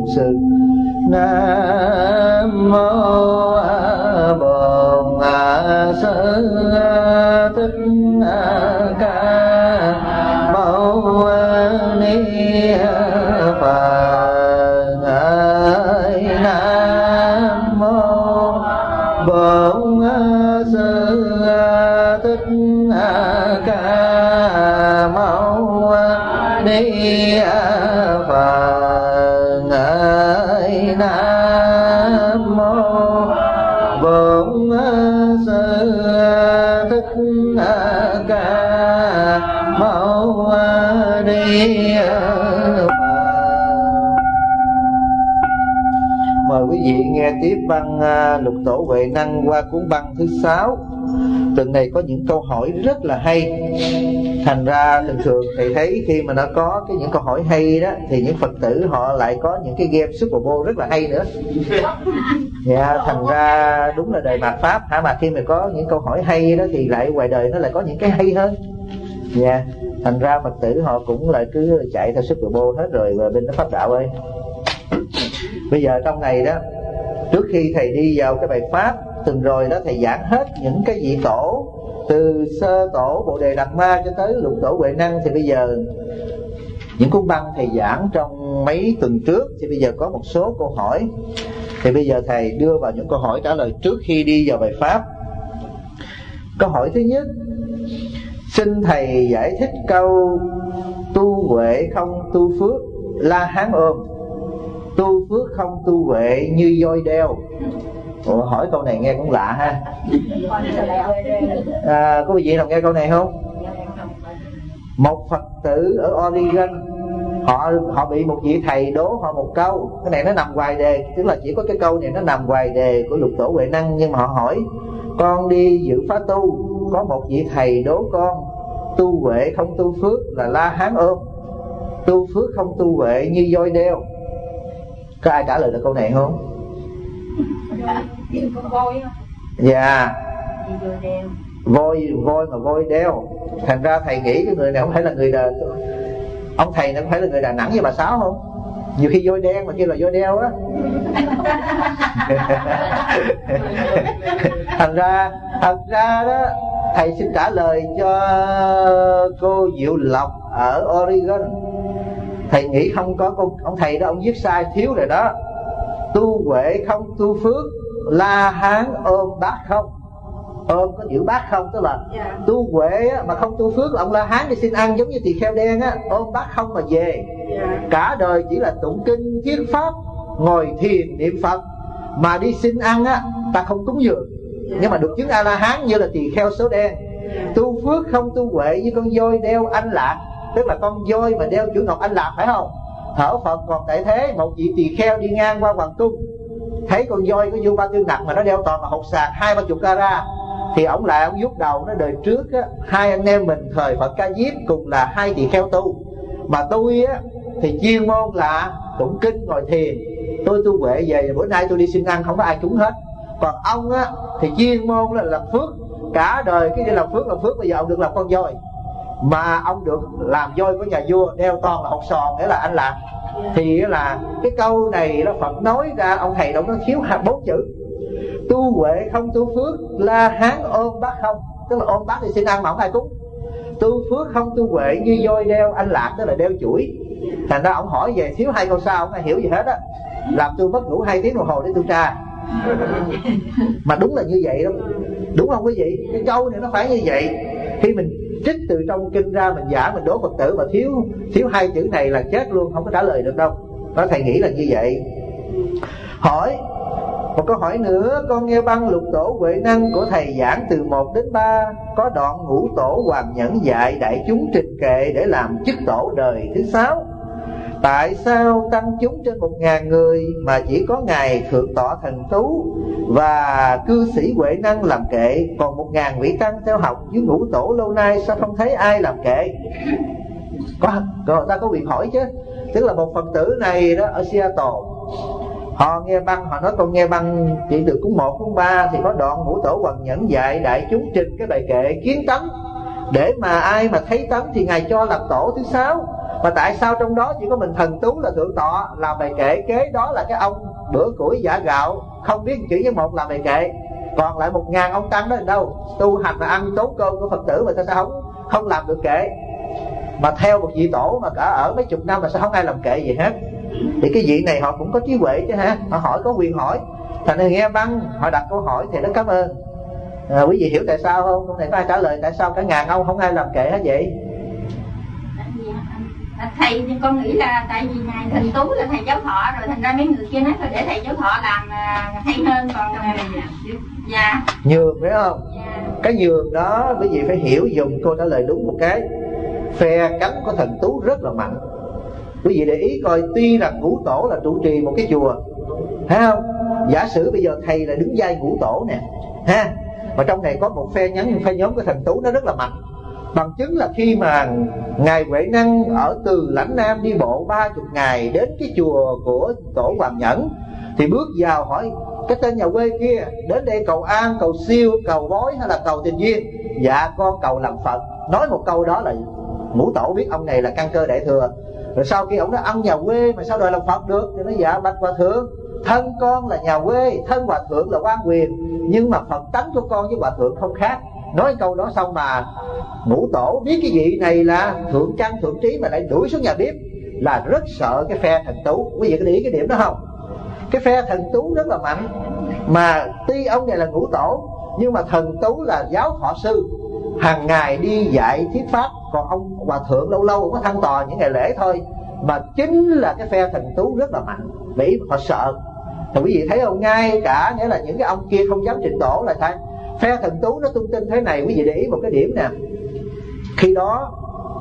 sư. Nam mô Bổn Sư Thích Ca Mâu Ni Phật. Nam mô Bổn Sư Thích Ca Mâu Ni Phật. Nam mô Bổn Sư Thích Ca Mâu Ni Phật. Mời quý vị nghe tiếp băng Lục Tổ Huệ Năng qua cuốn băng thứ 6. Tuần này có những câu hỏi rất là hay. Thành ra thường thầy thấy khi mà nó có những câu hỏi hay đó thì những Phật tử họ lại có những cái game Super Bowl rất là hay nữa. Thành ra đúng là đời mạt Pháp hả, mà khi mà có những câu hỏi hay đó thì lại ngoài đời nó lại có những cái hay hơn. Thành ra Phật tử họ cũng lại cứ chạy theo Super Bowl hết rồi và bên nó Pháp đạo ơi. Bây giờ trong này đó, trước khi thầy đi vào cái bài pháp tuần rồi đó, thầy giảng hết những cái vị tổ từ sơ tổ Bồ Đề Đạt Ma cho tới Lục Tổ Huệ Năng. Thì bây giờ những cuốn băng thầy giảng trong mấy tuần trước thì bây giờ có một số câu hỏi. Thì bây giờ thầy đưa vào những câu hỏi trả lời trước khi đi vào bài pháp. Câu hỏi thứ nhất: xin thầy giải thích câu tu huệ không tu phước, La Hán ôm. Tu phước không tu huệ như voi đeo. Ủa, hỏi câu này nghe cũng lạ ha. Có vị nào nghe câu này không? Một Phật tử ở Oregon, họ bị một vị thầy đố họ một câu. Cái này nó nằm ngoài đề, tức là chỉ có cái câu này nó nằm ngoài đề của Lục Tổ Huệ Năng. Nhưng mà họ hỏi: con đi dự phá tu, có một vị thầy đố con tu huệ không tu phước là La Hán ôm, tu phước không tu huệ như voi đeo. Có ai trả lời được câu này không? Dạ, voi mà voi đeo. Thành ra thầy nghĩ cái người này không phải là người ông thầy này không phải là người Đà Nẵng như bà Sáu không? Nhiều khi voi đen mà kêu là voi đeo á. Thành ra đó, thầy xin trả lời cho cô Diệu Lộc ở Oregon. Thầy nghĩ không có ông thầy đó, ông viết sai thiếu rồi đó. Tu huệ không tu phước, La Hán ôm bát không. Ôm có chữ bát không, tức là tu huệ mà không tu phước là ông La Hán đi xin ăn giống như tỳ kheo đen á, ôm bát không mà về. Cả đời chỉ là tụng kinh thuyết pháp, ngồi thiền niệm Phật, mà đi xin ăn á ta không cúng dường. Nhưng mà được chứng A La Hán như là tỳ kheo số đen. Tu phước không tu huệ như con voi đeo anh lạc, tức là con voi mà đeo chữ ngọc anh lạc, phải không? Thở Phật còn tại thế, một vị tỳ kheo đi ngang qua hoàng cung, thấy con voi có vô ba tư nặc mà nó đeo toàn là hột sạc 20-30 carat, thì ông vuốt đầu nó: đời trước á, hai anh em mình thời Phật Ca Diếp cùng là hai tỳ kheo tu, mà tôi á thì chuyên môn là tụng kinh ngồi thiền, tôi tu huệ về, bữa nay tôi đi xin ăn không có ai cúng hết. Còn ông á thì chuyên môn là làm phước, cả đời cái đi làm phước, bây giờ ông được làm con voi, mà ông được làm voi của nhà vua, đeo toàn là hột sòn, nghĩa là anh lạc. Thì là cái câu này nó Phật nói ra, ông thầy đó nó thiếu 4 chữ: tu huệ không tu phước, La Hán ôm bát không, tức là ôm bát thì xin ăn mà không ai cúng. Tu phước không tu huệ như voi đeo anh lạc, tức là đeo chuỗi. Thành ra ông hỏi về thiếu 2 câu sau không ai hiểu gì hết á, làm tôi mất ngủ 2 tiếng đồng hồ để tôi tra. Mà đúng là như vậy đó, đúng không quý vị? Cái câu này nó phải như vậy. Khi mình trích từ trong kinh ra mình giảng, mình đố Phật tử mà thiếu 2 chữ này là chết luôn, không có trả lời được đâu. Đó, thầy nghĩ là như vậy. Hỏi một câu hỏi nữa: con nghe băng Lục Tổ Huệ Năng của thầy giảng từ 1 đến 3, có đoạn Ngũ Tổ Hoàng Nhẫn dạy đại chúng trình kệ để làm chức tổ đời thứ 6. Tại sao tăng chúng trên 1000 người mà chỉ có ngài Thượng Tọa Thần Tú và cư sĩ Huệ Năng làm kệ, còn 1000 vị tăng theo học với Ngũ Tổ lâu nay sao không thấy ai làm kệ? Ta có quyền hỏi chứ. Tức là một Phật tử này đó ở Seattle, họ nghe băng, họ nói con nghe băng chỉ được cuốn 1, cuốn 3 thì có đoạn Ngũ Tổ Hoàng Nhẫn dạy đại chúng trình cái bài kệ kiến tánh, để mà ai mà thấy tánh thì ngài cho làm tổ thứ 6. Mà tại sao trong đó chỉ có mình Thần Tú là thượng tọa làm bài kệ, kế đó là cái ông bữa củi giả gạo không biết chữ với một làm bài kệ, còn lại 1000 ông tăng đó là đâu? Tu hành mà ăn tốn cơm của Phật tử mà sao không làm được kệ? Mà theo một vị tổ mà cả ở mấy chục năm mà sao không ai làm kệ gì hết? Thì cái vị này họ cũng có trí huệ chứ ha, họ hỏi có quyền hỏi. Thành ra nghe băng họ đặt câu hỏi thì nó cảm ơn. Quý vị hiểu tại sao không? Hôm nay có ai trả lời tại sao cả 1000 ông không ai làm kệ hết vậy? Thầy thì con nghĩ là tại vì ngài Thần Tú là thầy giáo thọ rồi, thành ra mấy người kia nói thôi để thầy giáo thọ làm hay hơn. Còn dạ nhường phải không? Dạ. Cái nhường đó quý vị phải hiểu dùng câu trả lời đúng một cái. Phe cánh của Thần Tú rất là mạnh. Quý vị để ý coi, tuy là ngũ tổ là trụ trì một cái chùa, thấy không? Giả sử bây giờ thầy là đứng vai ngũ tổ nè, ha, mà trong này có một phe nhóm của Thần Tú nó rất là mạnh. Bằng chứng là khi mà ngài Huệ Năng ở từ Lãnh Nam đi bộ 30 ngày đến cái chùa của tổ Hoàng Nhẫn, thì bước vào hỏi cái tên nhà quê kia đến đây cầu an, cầu siêu, cầu bói hay là cầu tình duyên? Dạ con cầu làm Phật. Nói một câu đó là ngũ tổ biết ông này là căn cơ đại thừa. Rồi sau khi ông nói ông nhà quê mà sao đòi làm Phật được, thì nói dạ bạch hòa thượng, thân con là nhà quê, thân hòa thượng là quan quyền, nhưng mà Phật tánh của con với hòa thượng không khác. Nói câu đó xong mà ngũ tổ biết cái vị này là thượng căn thượng trí mà lại đuổi xuống nhà bếp, là rất sợ cái phe Thần Tú. Quý vị có để ý cái điểm đó không? Cái phe Thần Tú rất là mạnh. Mà tuy ông này là ngũ tổ, nhưng mà Thần Tú là giáo thọ sư, hàng ngày đi dạy thuyết pháp. Còn ông hòa thượng lâu lâu cũng có thăng tòa những ngày lễ thôi. Mà chính là cái phe Thần Tú rất là mạnh, vì họ sợ. Thì quý vị thấy không, ngay cả nghĩa là những cái ông kia không dám trịnh tổ là thay. Phe Thần Tú nó tung tin thế này. Quý vị để ý một cái điểm nè. Khi đó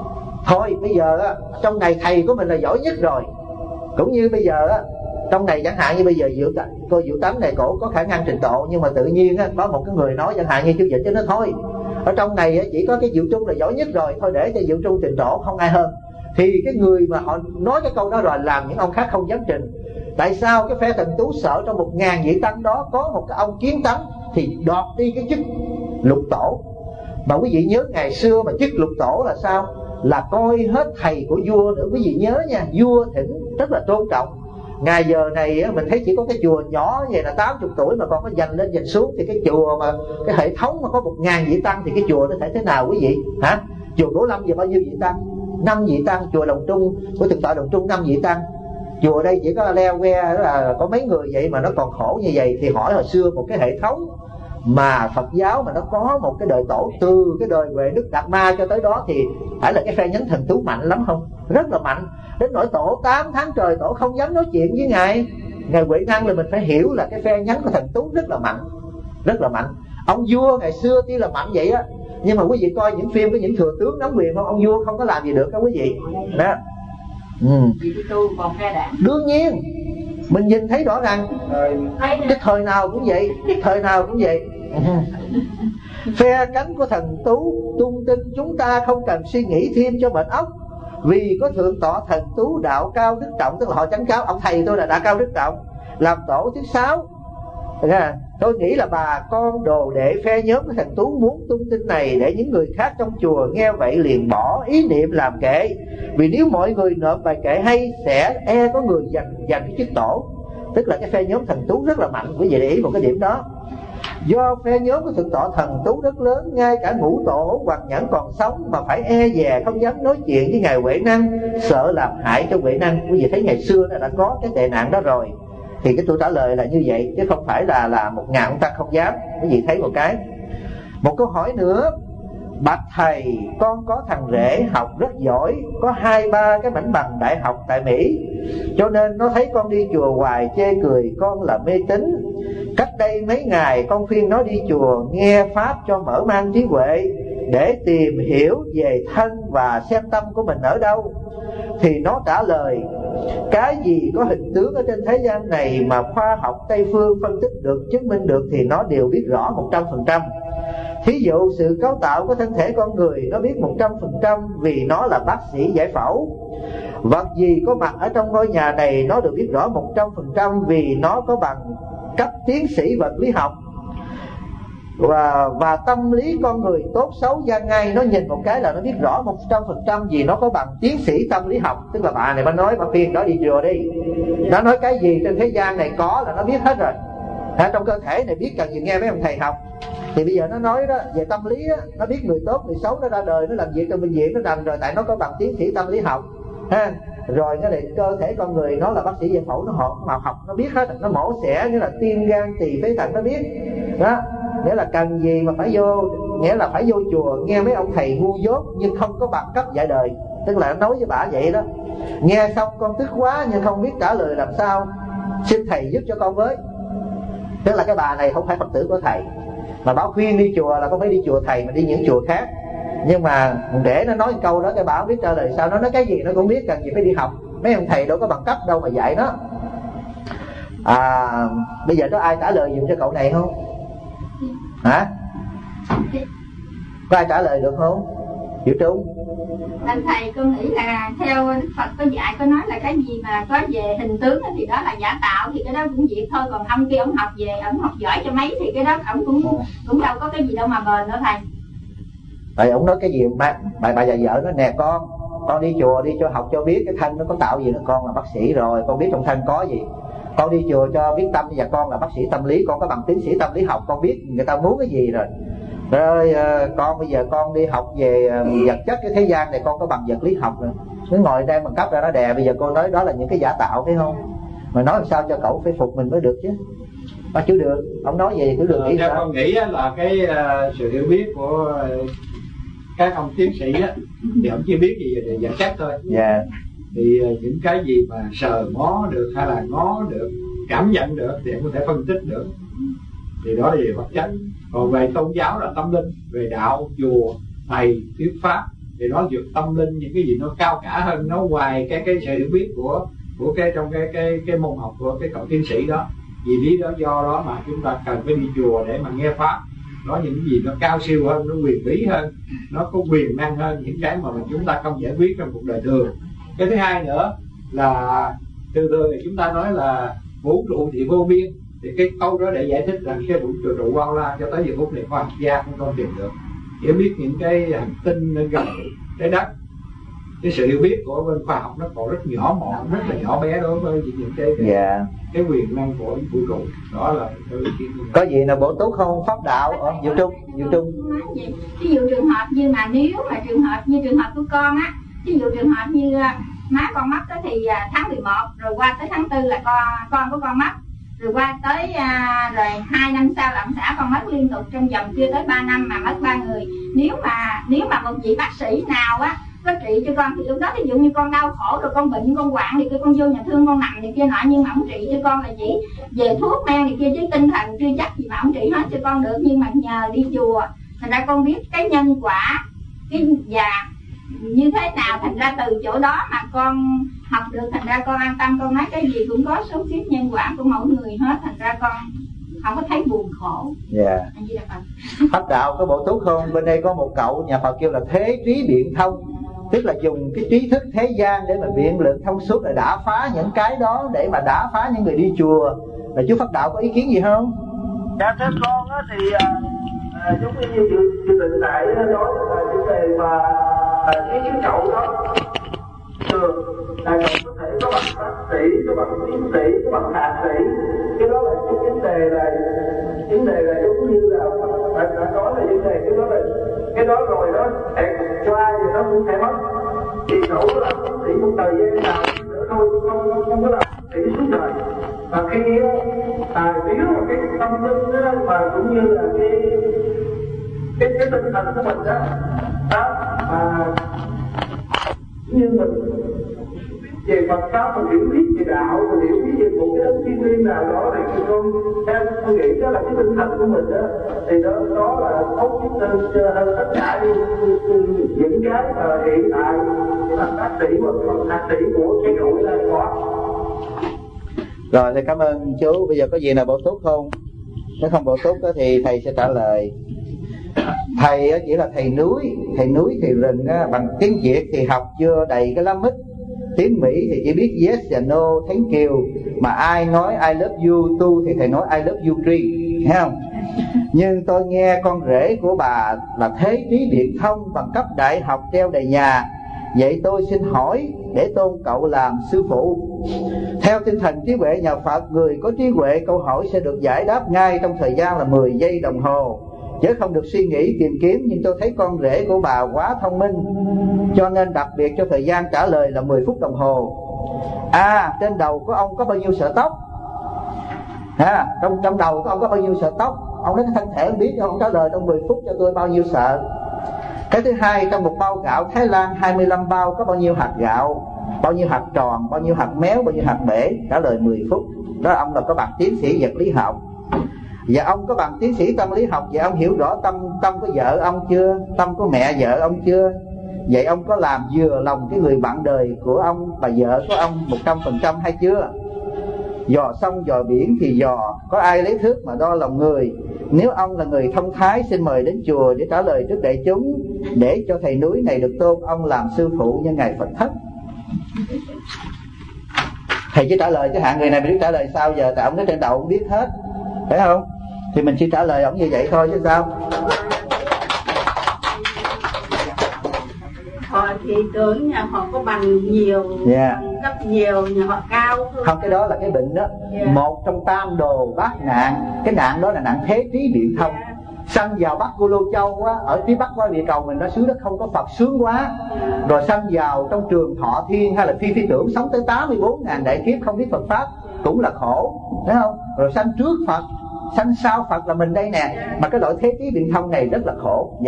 thôi bây giờ á, trong này thầy của mình là giỏi nhất rồi. Cũng như bây giờ á, trong này chẳng hạn như bây giờ cô Diệu Tánh này cổ có khả năng trình độ, nhưng mà tự nhiên á, có một cái người nói chẳng hạn như chú Vịnh cho nó thôi, ở trong này á, chỉ có cái Diệu Trung là giỏi nhất rồi, thôi để cho Diệu Trung trình độ không ai hơn. Thì cái người mà họ nói cái câu đó rồi làm những ông khác không dám trình. Tại sao? Cái phe Thần Tú sợ trong 1000 vị tăng đó có một cái ông kiến tánh thì đoạt đi cái chức lục tổ. Mà quý vị nhớ ngày xưa mà chức lục tổ là sao? Là coi hết thầy của vua nữa. Quý vị nhớ nha, vua thỉnh rất là tôn trọng. Ngày giờ này mình thấy chỉ có cái chùa nhỏ vậy là 80 tuổi mà còn có dành lên dành xuống, thì cái chùa mà cái hệ thống mà có 1000 vị tăng thì cái chùa nó thể thế nào quý vị hả? Chùa Đỗ Lâm giờ bao nhiêu vị tăng? 5 vị tăng. Chùa Đồng Trung của Thượng tọa Đồng Trung 5 vị tăng. Chùa đây chỉ có leo que là có mấy người vậy mà nó còn khổ như vậy. Thì hỏi hồi xưa một cái hệ thống mà Phật giáo mà nó có một cái đời tổ từ cái đời về Đức Đạt Ma cho tới đó, thì phải là cái phe nhánh Thần Tú mạnh lắm không? Rất là mạnh. Đến nỗi tổ 8 tháng trời tổ không dám nói chuyện với ngài Huệ Năng, là mình phải hiểu là cái phe nhánh của Thần Tú rất là mạnh, rất là mạnh. Ông vua ngày xưa tuy là mạnh vậy á, nhưng mà quý vị coi những phim với những thừa tướng nắm quyền không, ông vua không có làm gì được đó quý vị đó. Đương nhiên mình nhìn thấy rõ ràng cái thời nào cũng vậy, cái thời nào cũng vậy. Phe cánh của Thần Tú tung tin chúng ta không cần suy nghĩ thêm cho mệt óc, vì có thượng tọa Thần Tú đạo cao đức trọng, tức là họ chánh cáo ông thầy tôi là đạo cao đức trọng làm tổ thứ 6. Tôi nghĩ là bà con đồ đệ phe nhóm của Thần Tú muốn tung tin này để những người khác trong chùa nghe vậy liền bỏ ý niệm làm kệ, vì nếu mọi người nộp bài kệ hay sẽ có người giành cái chức tổ. Tức là cái phe nhóm Thần Tú rất là mạnh. Quý vị để ý một cái điểm đó. Do phe nhóm của thượng tọa Thần Tú rất lớn, ngay cả ngũ tổ Hoàng Nhẫn còn sống mà phải e dè không dám nói chuyện với ngài Huệ Năng, sợ làm hại cho Huệ Năng. Quý vị thấy ngày xưa đã có cái tệ nạn đó rồi. Thì cái tôi trả lời là như vậy, chứ không phải là 1000 ông ta không dám. Quý vị thấy một cái. Một câu hỏi nữa. Bạch thầy, con có thằng rể học rất giỏi, có 2-3 cái mảnh bằng đại học tại Mỹ, cho nên nó thấy con đi chùa hoài chê cười con là mê tín. Cách đây mấy ngày con khuyên nó đi chùa nghe pháp cho mở mang trí huệ, để tìm hiểu về thân và xem tâm của mình ở đâu. Thì nó trả lời: cái gì có hình tướng ở trên thế gian này mà khoa học Tây phương phân tích được, chứng minh được thì nó đều biết rõ 100%. Thí dụ sự cấu tạo của thân thể con người nó biết 100% vì nó là bác sĩ giải phẫu. Vật gì có mặt ở trong ngôi nhà này nó được biết rõ 100% vì nó có bằng cấp tiến sĩ vật lý học. Và tâm lý con người tốt xấu gian ngay, nó nhìn một cái là nó biết rõ 100% vì nó có bằng tiến sĩ tâm lý học. Tức là bà này bà nói bà khuyên đó đi chùa đi, nó nói cái gì trên thế gian này có là nó biết hết rồi. Trong cơ thể này biết cần gì nghe mấy ông thầy học. Thì bây giờ nó nói đó về tâm lý đó, nó biết người tốt người xấu, nó ra đời nó làm việc trong bệnh viện nó rành rồi, tại nó có bằng tiến sĩ tâm lý học ha. Rồi cái này cơ thể con người nó là bác sĩ giải phẫu, nó học nó biết hết, nó mổ xẻ nghĩa là tim gan tỳ phế thận nó biết đó. Nghĩa là cần gì mà phải vô, nghĩa là phải vô chùa nghe mấy ông thầy ngu dốt nhưng không có bằng cấp dạy đời. Tức là nói với bà vậy đó. Nghe xong con tức quá nhưng không biết trả lời làm sao, xin thầy giúp cho con với. Tức là cái bà này không phải Phật tử của thầy, mà bảo khuyên đi chùa là không phải đi chùa thầy mà đi những chùa khác. Nhưng mà để nó nói một câu đó cái bà không biết trả lời sao. Nó nói cái gì nó cũng biết, cần gì phải đi học. Mấy ông thầy đâu có bằng cấp đâu mà dạy nó. Bây giờ có ai trả lời dùm cho cậu này không? Hả? Có ai trả lời được không? Diệu Trung. Thầy con nghĩ là theo Phật có dạy, có nói là cái gì mà có về hình tướng thì đó là giả tạo, thì cái đó cũng vậy thôi. Còn ông kia ông học về, ông học giỏi cho mấy thì cái đó ông cũng đâu có cái gì đâu mà bền nữa thầy. Tại ông nói cái gì bà già vợ nó nè con đi chùa đi cho học cho biết cái thân nó có tạo gì nữa. Con là bác sĩ rồi, con biết trong thân có gì. Con đi chùa cho biết tâm, và con là bác sĩ tâm lý, con có bằng tiến sĩ tâm lý học, con biết người ta muốn cái gì rồi. Rồi con bây giờ con đi học về vật chất cái thế gian này, con có bằng vật lý học rồi. Cứ ngồi đem bằng cấp ra nó đè. Bây giờ cô nói đó là những cái giả tạo thấy không? Mà nói làm sao cho cậu phải phục mình mới được chứ. Chứ được, ông nói gì cứ được nghĩ sao? Con nghĩ là cái sự hiểu biết của các ông tiến sĩ á, thì ông chỉ biết gì về vật chất thôi. Yeah. Thì những cái gì mà sờ mó được hay là ngó được, cảm nhận được thì ông có thể phân tích được. Thì đó là về vật chất. Còn về tôn giáo là tâm linh, về đạo, chùa, thầy, thuyết pháp thì nó vượt tâm linh, những cái gì nó cao cả hơn, nó ngoài cái sự hiểu biết của cái trong cái môn học của cái cậu tiến sĩ đó. Vì lý đó do đó mà chúng ta cần phải đi chùa để mà nghe pháp. Đó những gì nó cao siêu hơn, nó quyền bí hơn, nó có quyền năng hơn những cái mà chúng ta không giải quyết trong cuộc đời thường. Cái thứ hai nữa là thường thì chúng ta nói là vũ trụ thì vô biên, thì cái câu đó để giải thích rằng cái vũ trụ bao la cho tới giờ phút này khoa học gia không còn tìm được. Hiểu biết những cái hành tinh nên gần trái đất, cái sự hiểu biết của bên khoa học nó còn rất nhỏ mọn, rất là nhỏ bé đối với những cái quyền năng của vũ trụ. Đó là có gì là bổ túc không? Pháp đạo ở Diệu Trung. Ví dụ trường hợp như mà nếu mà trường hợp của con á, ví dụ trường hợp như má con mất đó thì tháng 11 rồi qua tới tháng 4 là con của con mất, rồi qua tới rồi 2 năm sau là ông xã con mất liên tục trong vòng chưa tới 3 năm mà mất 3 người. Nếu mà một vị bác sĩ nào á có trị cho con thì lúc đó ví dụ như con đau khổ rồi con bệnh con hoạn thì con vô nhà thương con nằm này kia nọ, nhưng mà ông trị cho con là chỉ về thuốc men này kia chứ tinh thần chưa chắc gì mà ông trị hết cho con được. Nhưng mà nhờ đi chùa thành ra con biết cái nhân quả và như thế nào, thành ra từ chỗ đó mà con học được, thành ra con an tâm. Con nói cái gì cũng có số kiếp nhân quả của mỗi người hết, thành ra con không có thấy buồn khổ. Dạ. Pháp đạo có bổ túc không? Bên đây có một cậu nhà Phật kêu là thế trí biện thông, tức là dùng cái trí thức thế gian để mà biện luận thông suốt, để đả phá những cái đó, để mà đả phá những người đi chùa. Là chú Pháp đạo có ý kiến gì không? Dạ thưa con á thì giống như tự tại nói vấn đề mà cái cậu đó thường là cậu có thể có bằng bác sĩ, có bằng tiến sĩ, có bằng thạc sĩ. Cái đó là cái vấn đề là giống như là đã nói là vấn đề cái đó rồi đó sẽ qua thì nó cũng sẽ mất. Thì cậu là bác sĩ một thời gian nào nữa thôi, không có làm bác sĩ suốt đời. Và khi nếu mà cái tâm linh đó mà cũng như là cái tinh thần của mình đó như mình về Phật pháp, mình hiểu biết về đạo, mình hiểu biết về một cái đấng thiên liêng nào đó, thì con nghĩ đó là cái tinh thần của mình đó, thì đó là tốt nhất hơn tất cả những cái mà hiện tại là bác sĩ hoặc thạc sĩ của cái cậu này có. Rồi thầy cảm ơn chú. Bây giờ có gì nào bổ túc không? Nếu không bổ túc thì thầy sẽ trả lời. Thầy chỉ là thầy núi thì rừng bằng tiếng Việt thì học chưa đầy cái lắm ít. Tiếng Mỹ thì chỉ biết yes và no, thank you. Mà ai nói I love you tu thì thầy nói I love you tree, thấy không? Nhưng tôi nghe con rể của bà là Thế Trí Biện Thông, bằng cấp đại học treo đầy nhà. Vậy tôi xin hỏi để tôn cậu làm sư phụ. Theo tinh thần trí huệ nhà Phật, người có trí huệ câu hỏi sẽ được giải đáp ngay trong thời gian là 10 giây đồng hồ, chứ không được suy nghĩ tìm kiếm. Nhưng tôi thấy con rể của bà quá thông minh, cho nên đặc biệt cho thời gian trả lời là 10 phút đồng hồ. Trên đầu của ông có bao nhiêu sợi tóc? Trong đầu của ông có bao nhiêu sợi tóc? Ông nói cái thân thể ông biết, ông trả lời trong 10 phút cho tôi bao nhiêu sợi. Cái thứ hai, trong một bao gạo Thái Lan 25 bao có bao nhiêu hạt gạo, bao nhiêu hạt tròn, bao nhiêu hạt méo, bao nhiêu hạt bể? Trả lời 10 phút. Đó ông là có bằng tiến sĩ vật lý học. Và ông có bằng tiến sĩ tâm lý học. Và ông hiểu rõ tâm của vợ ông chưa? Tâm của mẹ vợ ông chưa? Vậy ông có làm vừa lòng cái người bạn đời của ông, bà vợ của ông 100% hay chưa? Dò sông dò biển thì dò, có ai lấy thước mà đo lòng người. Nếu ông là người thông thái, xin mời đến chùa để trả lời trước đại chúng, để cho thầy núi này được tôn ông làm sư phụ như ngài Phật Thất. Thầy chỉ trả lời chứ hạn người này mình biết trả lời sao giờ, tại ông nói trên đầu ông biết hết, phải không? Thì mình chỉ trả lời ông như vậy thôi chứ sao. Họ thì tưởng nhà họ có bằng nhiều, cấp nhiều, nhà họ cao hơn. Không, cái đó là cái bệnh đó. Một trong tam đồ bát nạn. Cái nạn đó là nạn Thế Trí Biện Thông. Sanh vào Bắc Cô Lô Châu á, ở phía Bắc qua địa cầu mình nó xứ đất không có Phật sướng quá. Rồi sanh vào trong trường Thọ Thiên hay là Phi Tưởng, sống tới 84.000 đại kiếp không biết Phật Pháp cũng là khổ, thấy không? Rồi sanh trước Phật, sanh sau Phật là mình đây nè. Mà cái loại Thế Trí Biện Thông này rất là khổ.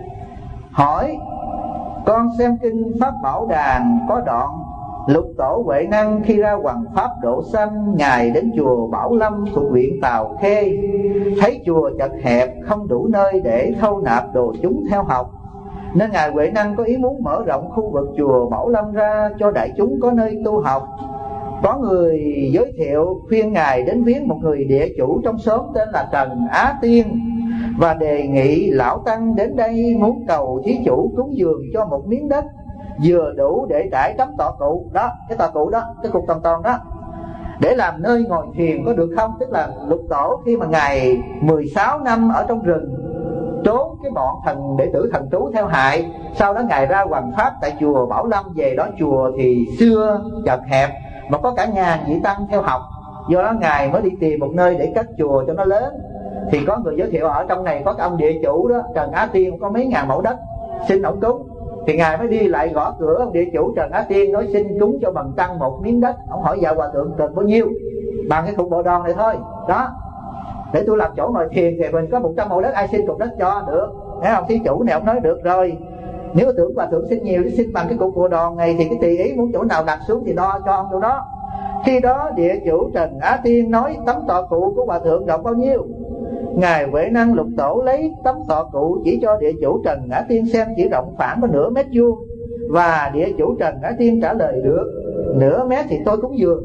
Hỏi con xem kinh Pháp Bảo Đàn có đoạn Lục Tổ Huệ Năng khi ra hoằng pháp độ sanh, ngài đến chùa Bảo Lâm thuộc huyện Tào Khê, thấy chùa chật hẹp không đủ nơi để thâu nạp đồ chúng theo học, nên ngài Huệ Năng có ý muốn mở rộng khu vực chùa Bảo Lâm ra cho đại chúng có nơi tu học. Có người giới thiệu khuyên ngài đến viếng một người địa chủ trong xóm tên là Trần Á Tiên, và đề nghị lão tăng đến đây muốn cầu thí chủ cúng dường cho một miếng đất vừa đủ để trải tấm tọa cụ đó, cái tọa cụ đó, cái cục toàn đó, để làm nơi ngồi thiền có được không? Tức là Lục Tổ khi mà ngài 16 năm ở trong rừng trốn cái bọn thần đệ tử thần trú theo hại, sau đó ngài ra hoằng pháp tại chùa Bảo Lâm. Về đó chùa thì xưa chật hẹp mà có cả ngàn vị tăng theo học, do đó ngài mới đi tìm một nơi để cất chùa cho nó lớn. Thì có người giới thiệu ở trong này có cái ông địa chủ đó, Trần Á Tiên, có mấy ngàn mẫu đất xin ổng cúng. Thì ngài mới đi lại gõ cửa ông địa chủ Trần Á Tiên, nói xin cúng cho bằng tăng một miếng đất. Ông hỏi dạ hòa thượng cần bao nhiêu? Bằng cái cục bộ đòn này thôi đó, để tôi làm chỗ ngồi thiền thì mình có 100 mẫu đất, ai xin cục đất cho được. Thấy không? Thí chủ này ông nói được rồi. Nếu tưởng hòa thượng xin nhiều thì xin bằng cái cục bộ đòn này, thì cái tùy ý muốn chỗ nào đặt xuống thì đo cho ông chỗ đó. Khi đó địa chủ Trần Á Tiên nói tấm tọa cụ của hòa thượng rộng bao nhiêu? Ngài Huệ Năng Lục Tổ lấy tấm tọa cụ chỉ cho địa chủ Trần Ngã Tiên xem, chỉ rộng khoảng có nửa mét vuông. Và địa chủ Trần Ngã Tiên trả lời được nửa mét thì tôi cúng dường.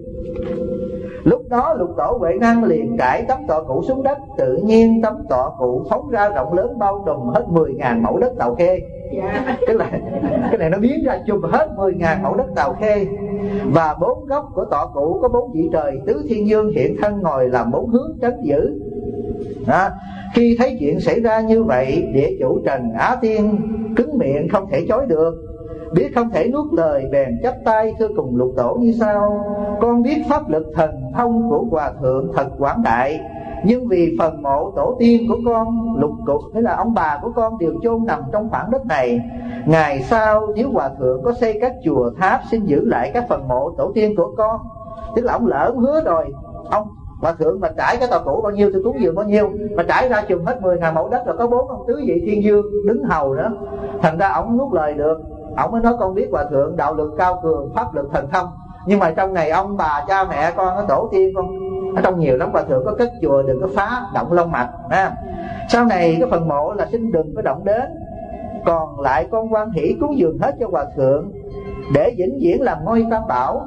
Lúc đó Lục Tổ Huệ Năng liền trải tấm tọa cụ xuống đất. Tự nhiên tấm tọa cụ phóng ra rộng lớn bao trùm hết 10.000 mẫu đất Tào Khê. Tức là cái này nó biến ra chùm hết 10.000 mẫu đất Tào Khê. Và 4 góc của tọa cụ có 4 vị trời tứ thiên dương hiện thân ngồi làm 4 hướng trấn giữ đó. Khi thấy chuyện xảy ra như vậy, địa chủ Trần Á Tiên cứng miệng không thể chối được, biết không thể nuốt lời, bèn chắp tay thưa cùng Lục Tổ như sau: con biết pháp lực thần thông của hòa thượng thật quảng đại, nhưng vì phần mộ tổ tiên của con Lục Cục, nghĩa là ông bà của con, đều chôn nằm trong khoảng đất này. Ngày sau nếu hòa thượng có xây các chùa tháp, xin giữ lại các phần mộ tổ tiên của con. Tức là ông lỡ ông hứa rồi, ông hòa thượng mà trải cái tòa cũ bao nhiêu thì cúng dường bao nhiêu, mà trải ra chùm hết 10.000 mẫu đất, rồi có 4 ông tứ vị thiên dương đứng hầu nữa. Thành ra ông nuốt lời được. Ông mới nói con biết hòa thượng đạo lực cao cường, pháp lực thần thông, nhưng mà trong này ông bà cha mẹ con, tổ tiên con ở trong nhiều lắm, hòa thượng có cất chùa đừng có phá động long mạch ha. Sau này cái phần mộ là xin đừng có động đến, còn lại con hoan hỷ cúng dường hết cho hòa thượng để vĩnh viễn làm ngôi tam bảo.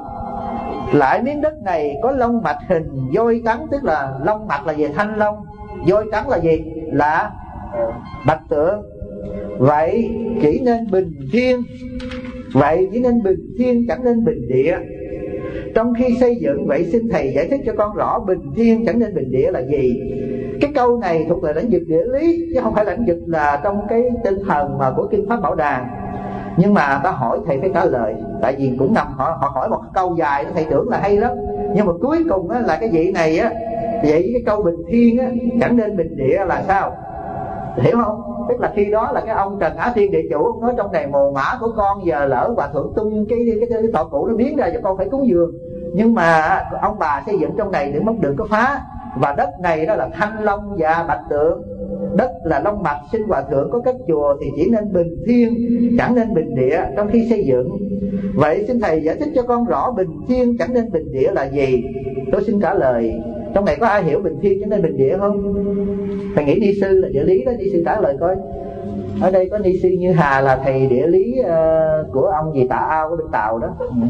Lại miếng đất này có lông mạch hình voi trắng, tức là lông mạch là về thanh long, voi trắng là gì? Là bạch tượng. Vậy chỉ nên bình thiên, vậy chỉ nên bình thiên chẳng nên bình địa. Trong khi xây dựng vậy xin thầy giải thích cho con rõ bình thiên chẳng nên bình địa là gì. Cái câu này thuộc là lãnh vực địa lý, chứ không phải lãnh vực là trong cái tinh thần mà của Kinh Pháp Bảo Đàn. Nhưng mà ta hỏi thầy phải trả lời, tại vì cũng nằm họ hỏi một câu dài, thầy tưởng là hay lắm, nhưng mà cuối cùng á, là cái vị này á, vậy cái câu bình thiên á, chẳng nên bình địa là sao, hiểu không? Tức là khi đó là cái ông Trần Á Thiên địa chủ, ông nói trong này mồ mã của con giờ lỡ hòa thượng tung cái tọa cụ nó biến ra, giờ con phải cúng dường. Nhưng mà ông bà xây dựng trong này đừng có phá. Và đất này đó là Thanh Long và Bạch Tượng, đất là Long Mạch. Xin hòa thượng có cất chùa thì chỉ nên bình thiên, chẳng nên bình địa trong khi xây dựng. Vậy xin thầy giải thích cho con rõ bình thiên chẳng nên bình địa là gì. Tôi xin trả lời. Trong này có ai hiểu bình thiên chẳng nên bình địa không? Thầy nghĩ ni sư là địa lý đó, ni sư trả lời coi. Ở đây có ni sư Như Hà là thầy địa lý của ông gì Tạ Ao của bên Tàu đó.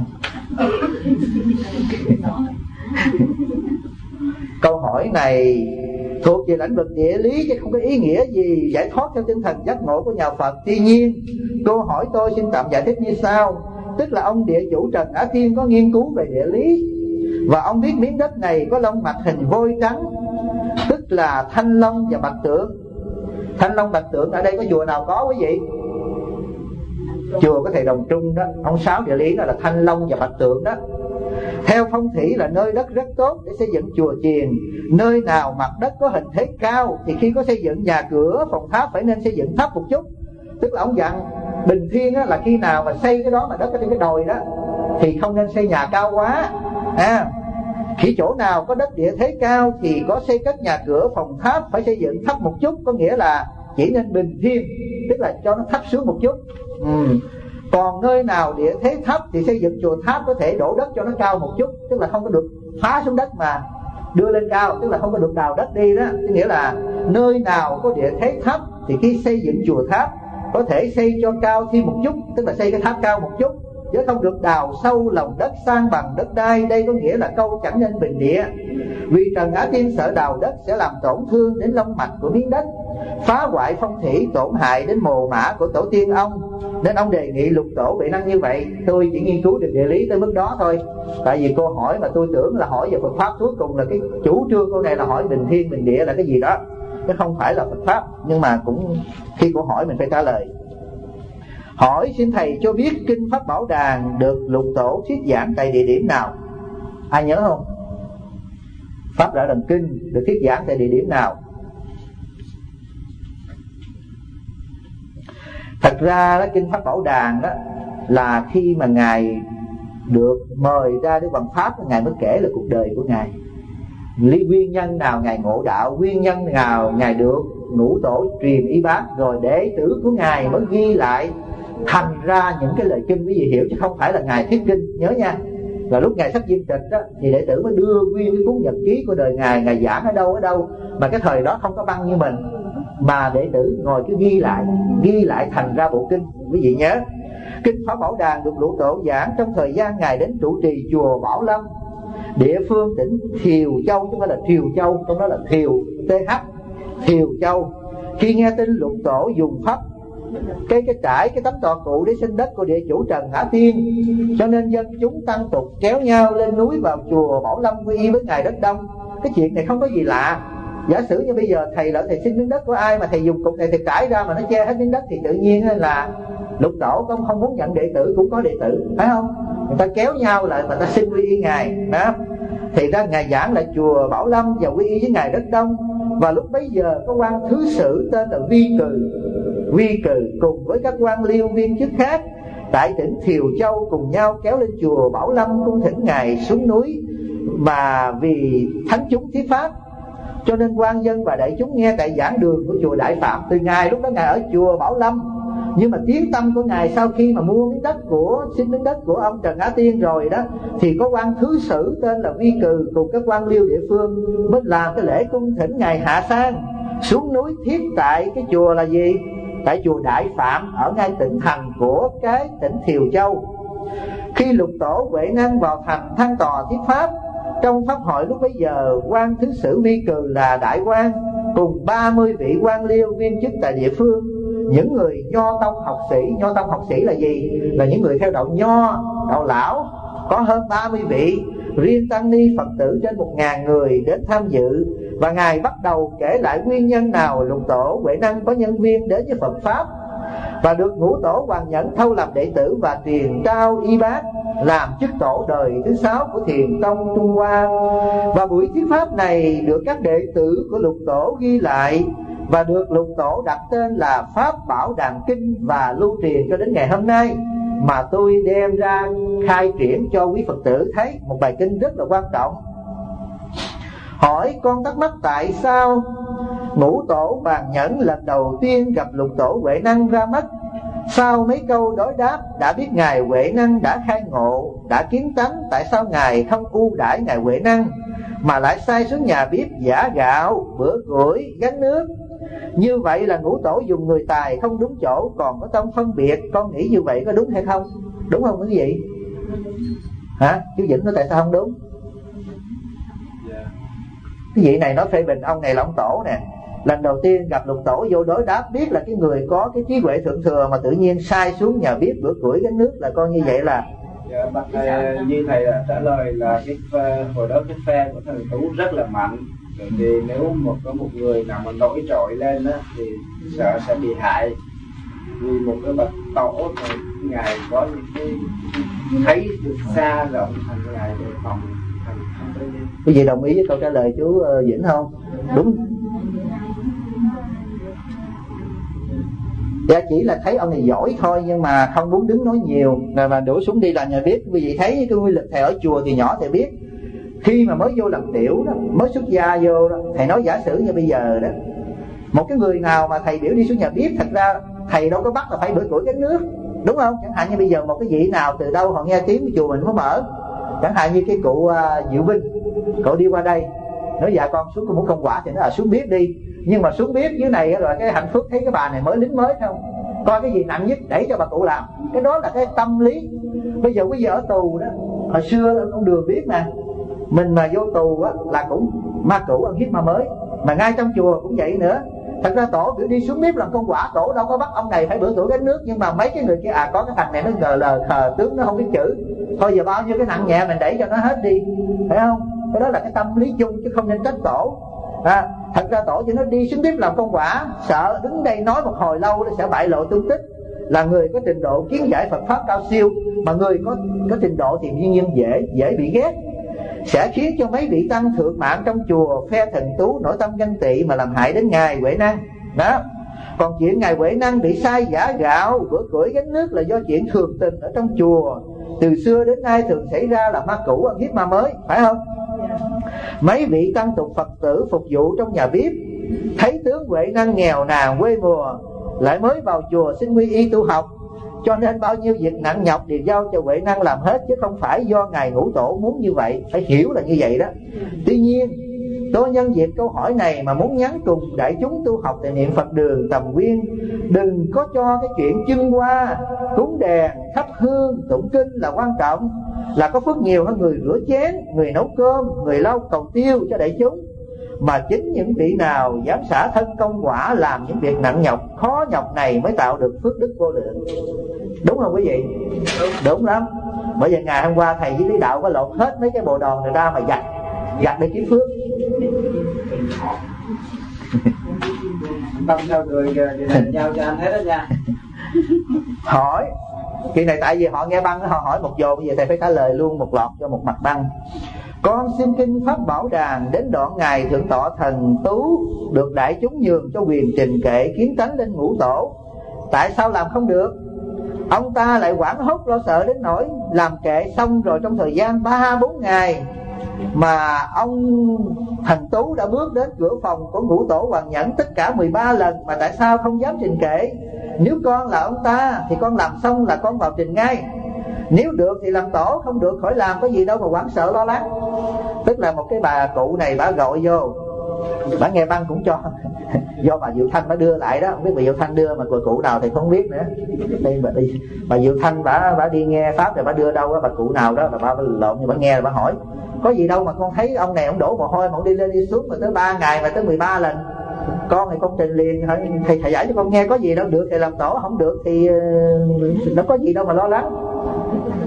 Câu hỏi này thuộc về lĩnh vực địa lý chứ không có ý nghĩa gì giải thoát theo tinh thần giác ngộ của nhà Phật. Tuy nhiên câu hỏi tôi xin tạm giải thích như sau. Tức là ông địa chủ Trần Á Thiên có nghiên cứu về địa lý, và ông biết miếng đất này có lông mạch hình vôi trắng, tức là Thanh Long và Bạch Tượng. Thanh Long Bạch Tượng ở đây có chùa nào có quý vị? Chùa có thầy Đồng Trung đó, ông Sáu địa lý đó là Thanh Long và Bạch Tượng đó. Theo phong thủy là nơi đất rất tốt để xây dựng chùa chiền. Nơi nào mặt đất có hình thế cao thì khi có xây dựng nhà cửa phòng tháp phải nên xây dựng thấp một chút. Tức là ông dặn bình thiên á, là khi nào mà xây cái đó mà đất ở trên cái đồi đó thì không nên xây nhà cao quá. Khi chỗ nào có đất địa thế cao thì có xây cất nhà cửa phòng tháp phải xây dựng thấp một chút, có nghĩa là chỉ nên bình thiên, tức là cho nó thấp xuống một chút. Còn nơi nào địa thế thấp thì xây dựng chùa tháp có thể đổ đất cho nó cao một chút, tức là không có được phá xuống đất mà đưa lên cao, tức là không có được đào đất đi đó. Tức nghĩa là nơi nào có địa thế thấp thì khi xây dựng chùa tháp có thể xây cho cao thêm một chút, tức là xây cái tháp cao một chút, chứ không được đào sâu lòng đất san bằng đất đai. Đây có nghĩa là câu chẳng nên bình địa. Vì Trần Á Thiên sợ đào đất sẽ làm tổn thương đến long mạch của miếng đất, phá hoại phong thủy, tổn hại đến mồ mã của tổ tiên ông, nên ông đề nghị lục tổ bị năng như vậy. Tôi chỉ nghiên cứu được địa lý tới mức đó thôi. Tại vì cô hỏi mà tôi tưởng là hỏi về Phật Pháp, cuối cùng là cái chủ trương cô này là hỏi bình thiên bình địa là cái gì đó, chứ không phải là Phật Pháp. Nhưng mà cũng khi cô hỏi mình phải trả lời. Hỏi xin thầy cho biết Kinh Pháp Bảo Đàn được lục tổ thuyết giảng tại địa điểm nào? Ai nhớ không? Pháp Bảo Đàn Kinh được thuyết giảng tại địa điểm nào? Thật ra đó, Kinh Pháp Bảo Đàn đó là khi mà Ngài được mời ra để bằng Pháp, Ngài mới kể là cuộc đời của Ngài. Nguyên nhân nào Ngài ngộ đạo, nguyên nhân nào Ngài được ngũ tổ truyền y bát, rồi đệ tử của Ngài mới ghi lại thành ra những cái lời kinh quý vị hiểu, chứ không phải là Ngài thuyết kinh, nhớ nha. Và lúc Ngài sắp viên tịch đó, thì đệ tử mới đưa nguyên cái cuốn nhật ký của đời Ngài giảng ở đâu, mà cái thời đó không có băng như mình, mà đệ tử ngồi cứ ghi lại thành ra bộ kinh. Quý vị nhớ, Kinh Pháp Bảo Đàn được lũ tổ giảng trong thời gian Ngài đến trụ trì chùa Bảo Lâm, địa phương tỉnh Thiều Châu, chứ không phải là Thiều Châu, trong đó là Thiều TH, Thiều Châu. Khi nghe tin lục tổ dùng pháp cái tấm tọa cụ để sinh đất của địa chủ Trần Á Thiên, cho nên dân chúng tăng tục kéo nhau lên núi vào chùa Bảo Lâm quy y với Ngài rất đông. Cái chuyện này không có gì lạ. Giả sử như bây giờ thầy lỡ thầy xin miếng đất của ai mà thầy dùng cục này thầy trải ra mà nó che hết miếng đất, thì tự nhiên là lục tổ không muốn nhận đệ tử cũng có đệ tử, phải không? Người ta kéo nhau lại mà ta xin quy y Ngài đó. Thì ra Ngài giảng lại chùa Bảo Lâm và quy y với Ngài rất đông. Và lúc bấy giờ có quan thứ sử tên là Vi Cừ cùng với các quan liêu viên chức khác tại tỉnh Thiều Châu cùng nhau kéo lên chùa Bảo Lâm cung thỉnh Ngài xuống núi. Mà vì thánh chúng thuyết pháp, cho nên quan dân và đại chúng nghe tại giảng đường của chùa Đại Phạm. Từ Ngài lúc đó Ngài ở chùa Bảo Lâm, nhưng mà tiếng tâm của Ngài sau khi mà mua miếng đất xin miếng đất của ông Trần Á Tiên rồi đó, thì có quan thứ sử tên là Vi Cừ cùng các quan liêu địa phương mới làm cái lễ cung thỉnh Ngài hạ sang xuống núi thiết tại cái chùa là gì? Tại chùa Đại Phạm ở ngay tỉnh thành của cái tỉnh Thiều Châu. Khi lục tổ Huệ Năng vào thành thăng tòa thuyết pháp, trong pháp hội lúc bấy giờ, quan thứ sử Vi Cừ là đại quan cùng 30 vị quan liêu viên chức tại địa phương, những người nho tông học sĩ là gì? Là những người theo đạo nho, đạo lão, có hơn 30 vị. Riêng tăng ni Phật tử trên 1000 người đến tham dự, Và Ngài bắt đầu kể lại nguyên nhân nào Lục Tổ Huệ Năng có nhân duyên đến với Phật Pháp, và được Ngũ Tổ Hoàng Nhẫn thâu làm đệ tử và truyền trao y bát làm chức tổ đời thứ 6 của Thiền Tông Trung Hoa. Và buổi thuyết pháp này được các đệ tử của Lục Tổ ghi lại và được Lục Tổ đặt tên là Pháp Bảo Đàn Kinh và lưu truyền cho đến ngày hôm nay, mà tôi đem ra khai triển cho quý Phật tử thấy một bài kinh rất là quan trọng. Hỏi con thắc mắc tại sao Ngũ Tổ Hoàng Nhẫn lần đầu tiên gặp Lục Tổ Huệ Năng ra mắt, sau mấy câu đối đáp đã biết Ngài Huệ Năng đã khai ngộ, đã kiến tánh, tại sao Ngài không ưu đãi Ngài Huệ Năng mà lại sai xuống nhà bếp giả gạo, bữa củi, gánh nước? Như vậy là Ngũ Tổ dùng người tài không đúng chỗ, còn có tâm phân biệt. Con nghĩ như vậy có đúng hay không? Đúng không quý vị? Hả? Chú Vĩnh nói tại sao không đúng? Cái vị này nói phê bình ông này là ông Tổ nè. Lần đầu tiên gặp Lục Tổ vô đối đáp, biết là cái người có cái trí huệ thượng thừa mà tự nhiên sai xuống nhà bếp bữa củi gánh nước, là coi như vậy là như thầy trả lời là cái hồi đó cái phe của thằng Tú rất là mạnh. Vì nếu có một người nào mà nổi trội lên á thì sợ sẽ bị hại. Vì một cái bậc tổ thì Ngài có những cái thấy được xa rộng thành Ngài để phòng thành tự nhiên. Quý vị đồng ý với câu trả lời chú Vĩnh không? Đúng. Dạ chỉ là thấy ông này giỏi thôi, nhưng mà không muốn đứng nói nhiều, mà đổ xuống đi làm nhà bếp. Quý vị thấy cái quy luật thầy ở chùa thì nhỏ thầy biết. Khi mà mới vô làm tiểu đó, mới xuất gia vô đó, thầy nói giả sử như bây giờ đó, một cái người nào mà thầy biểu đi xuống nhà bếp, thật ra thầy đâu có bắt là phải bữa củi gánh nước, đúng không? Chẳng hạn như bây giờ một cái vị nào từ đâu họ nghe tiếng chùa mình có mở, chẳng hạn như cái cụ Diệu Vinh, cậu đi qua đây nói dạ con xuống con muốn công quả thì nó là xuống bếp đi. Nhưng mà xuống bếp dưới này rồi cái hạnh phúc thấy cái bà này mới lính mới không, coi cái gì nặng nhất để cho bà cụ làm. Cái đó là cái tâm lý. Bây giờ quý vị ở tù đó, hồi xưa ông Đường biết nè, mình mà vô tù á là cũng ma cũ ăn hiếp ma mới, mà ngay trong chùa cũng vậy nữa. Thật ra tổ biểu đi xuống bếp làm công quả, tổ đâu có bắt ông này phải bữa tuổi gánh nước, nhưng mà mấy cái người kia có cái thằng này nó gờ lờ khờ tướng, nó không biết chữ, thôi giờ bao nhiêu cái nặng nhẹ mình đẩy cho nó hết đi, phải không? Cái đó là cái tâm lý chung chứ không nên trách tổ. Thật ra tổ cho nó đi xuống bếp làm công quả, sợ đứng đây nói một hồi lâu nó sẽ bại lộ tung tích. Là người có trình độ kiến giải Phật pháp cao siêu, mà người có trình độ thì đương nhiên dễ bị ghét, sẽ khiến cho mấy vị tăng thượng mạng trong chùa phe Thần Tú nổi tâm ganh tị mà làm hại đến Ngài Huệ Năng đó. Còn chuyện Ngài Huệ Năng bị sai giả gạo, bữa củi gánh nước là do chuyện thường tình ở trong chùa, từ xưa đến nay thường xảy ra, là ma cũ ăn hiếp ma mới, phải không? Mấy vị tăng tục Phật tử phục vụ trong nhà bếp thấy tướng Huệ Năng nghèo nàn quê mùa, lại mới vào chùa xin quy y tu học, cho nên bao nhiêu việc nặng nhọc đều giao cho Huệ Năng làm hết, chứ không phải do Ngài Ngũ Tổ muốn như vậy. Phải hiểu là như vậy đó. Tuy nhiên tôi nhân dịp câu hỏi này mà muốn nhắn cùng đại chúng tu học tại niệm Phật đường Tầm Nguyên, đừng có cho cái chuyện trưng hoa, cúng đèn, thắp hương, tụng kinh là quan trọng, là có phước nhiều hơn người rửa chén, người nấu cơm, người lau cầu tiêu cho đại chúng. Mà chính những vị nào dám xả thân công quả, làm những việc nặng nhọc khó nhọc này mới tạo được phước đức vô lượng. Đúng không quý vị? Đúng lắm. Bởi vì ngày hôm qua thầy với Lý Đạo có lột hết mấy cái bộ đòn người ta mà giặt để kiếm phước. Tâm sao cười kìa, giao cho anh hết đó nha. Hỏi kỳ này tại vì họ nghe băng họ hỏi một dồn, bây giờ thầy phải trả lời luôn một loạt cho một mặt băng. Con xin kinh Pháp Bảo Đàn đến đoạn Ngài Thượng Tọa Thần Tú được đại chúng nhường cho quyền trình kệ kiến tánh lên Ngũ Tổ. Tại sao làm không được? Ông ta lại hoảng hốt lo sợ đến nỗi làm kệ xong rồi trong thời gian 3-4 ngày mà ông Thần Tú đã bước đến cửa phòng của Ngũ Tổ Hoàng Nhẫn tất cả 13 lần, mà tại sao không dám trình kệ? Nếu con là ông ta thì con làm xong là con vào trình ngay. Nếu được thì làm tổ, không được khỏi làm, có gì đâu mà hoảng sợ lo lắng. Tức là một cái bà cụ này bà gọi vô, bà nghe băng cũng cho do bà Diệu Thanh bà đưa lại đó, không biết bà Diệu Thanh đưa mà cụ nào thì không biết nữa. Đây bà Diệu Thanh bà đi nghe pháp rồi bà đưa đâu đó, bà cụ nào đó, bà lộn như bà nghe rồi bà hỏi có gì đâu mà con thấy ông này ông đổ mồ hôi mà ông đi lên đi xuống mà tới 3 ngày mà tới 13 lần. Con thì con trình liền thầy giải cho con nghe, có gì đâu, được thì làm tổ, không được thì nó có gì đâu mà lo lắng.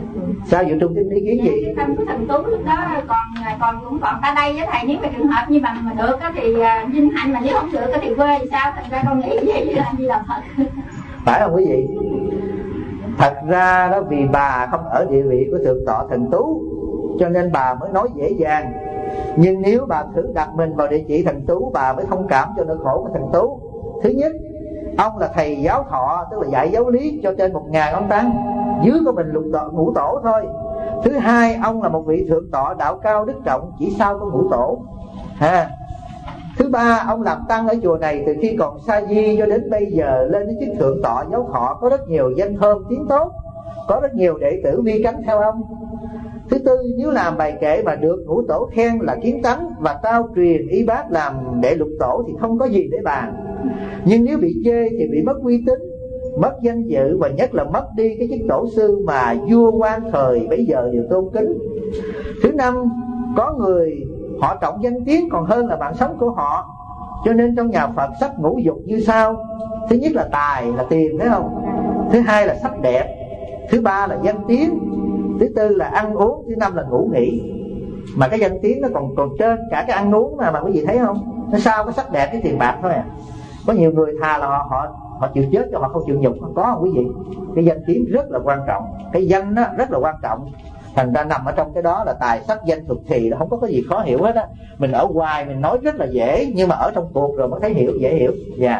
Sao Diệu Trung ý kiến gì? Cái tâm của thần Tú lúc đó còn cũng còn ta đây với thầy, nếu mà trường hợp như bằng mà được á thì vinh hạnh, mà nếu không được á thì quê thì sao? Thành ra con nghĩ vậy là gì làm thật. Phải không quý vị? Thật ra đó, vì bà không ở địa vị của thượng tọa thần Tú cho nên bà mới nói dễ dàng. Nhưng nếu bà thử đặt mình vào địa chỉ thần Tú, bà mới thông cảm cho nỗi khổ của thần Tú. Thứ nhất, ông là thầy giáo thọ, tức là dạy giáo lý cho trên 1000 ông tăng, dưới của mình ngũ tổ thôi. Thứ hai, ông là một vị thượng tọa đạo cao đức trọng, chỉ sau có ngũ tổ. Thứ ba, ông làm tăng ở chùa này từ khi còn sa di cho đến bây giờ, lên đến chức thượng tọa giáo thọ, có rất nhiều danh thơm tiếng tốt, có rất nhiều đệ tử vi cánh theo ông. Thứ tư, nếu làm bài kệ mà được ngũ tổ khen là kiến tánh và trao truyền y bác làm đệ lục tổ thì không có gì để bàn. Nhưng nếu bị chê thì bị mất uy tín, mất danh dự, và nhất là mất đi cái chức tổ sư mà vua quan thời bây giờ đều tôn kính. Thứ năm, có người họ trọng danh tiếng còn hơn là mạng sống của họ, cho nên trong nhà Phật sách ngũ dục như sau. Thứ nhất là tài, là tiền, thấy không? Thứ hai là sắc đẹp. Thứ ba là danh tiếng. Thứ tư là ăn uống. Thứ năm là ngủ nghỉ. Mà cái danh tiếng nó còn trên cả cái ăn uống mà quý vị thấy không? Nó sao có sắc đẹp cái tiền bạc thôi à. Có nhiều người thà là họ chịu chết cho họ không chịu nhục. Có không quý vị? Cái danh tiếng rất là quan trọng, cái danh đó rất là quan trọng. Thành ra nằm ở trong cái đó là tài sắc danh thuộc thì không có cái gì khó hiểu hết á. Mình ở ngoài mình nói rất là dễ, nhưng mà ở trong cuộc rồi mới thấy hiểu, dễ hiểu.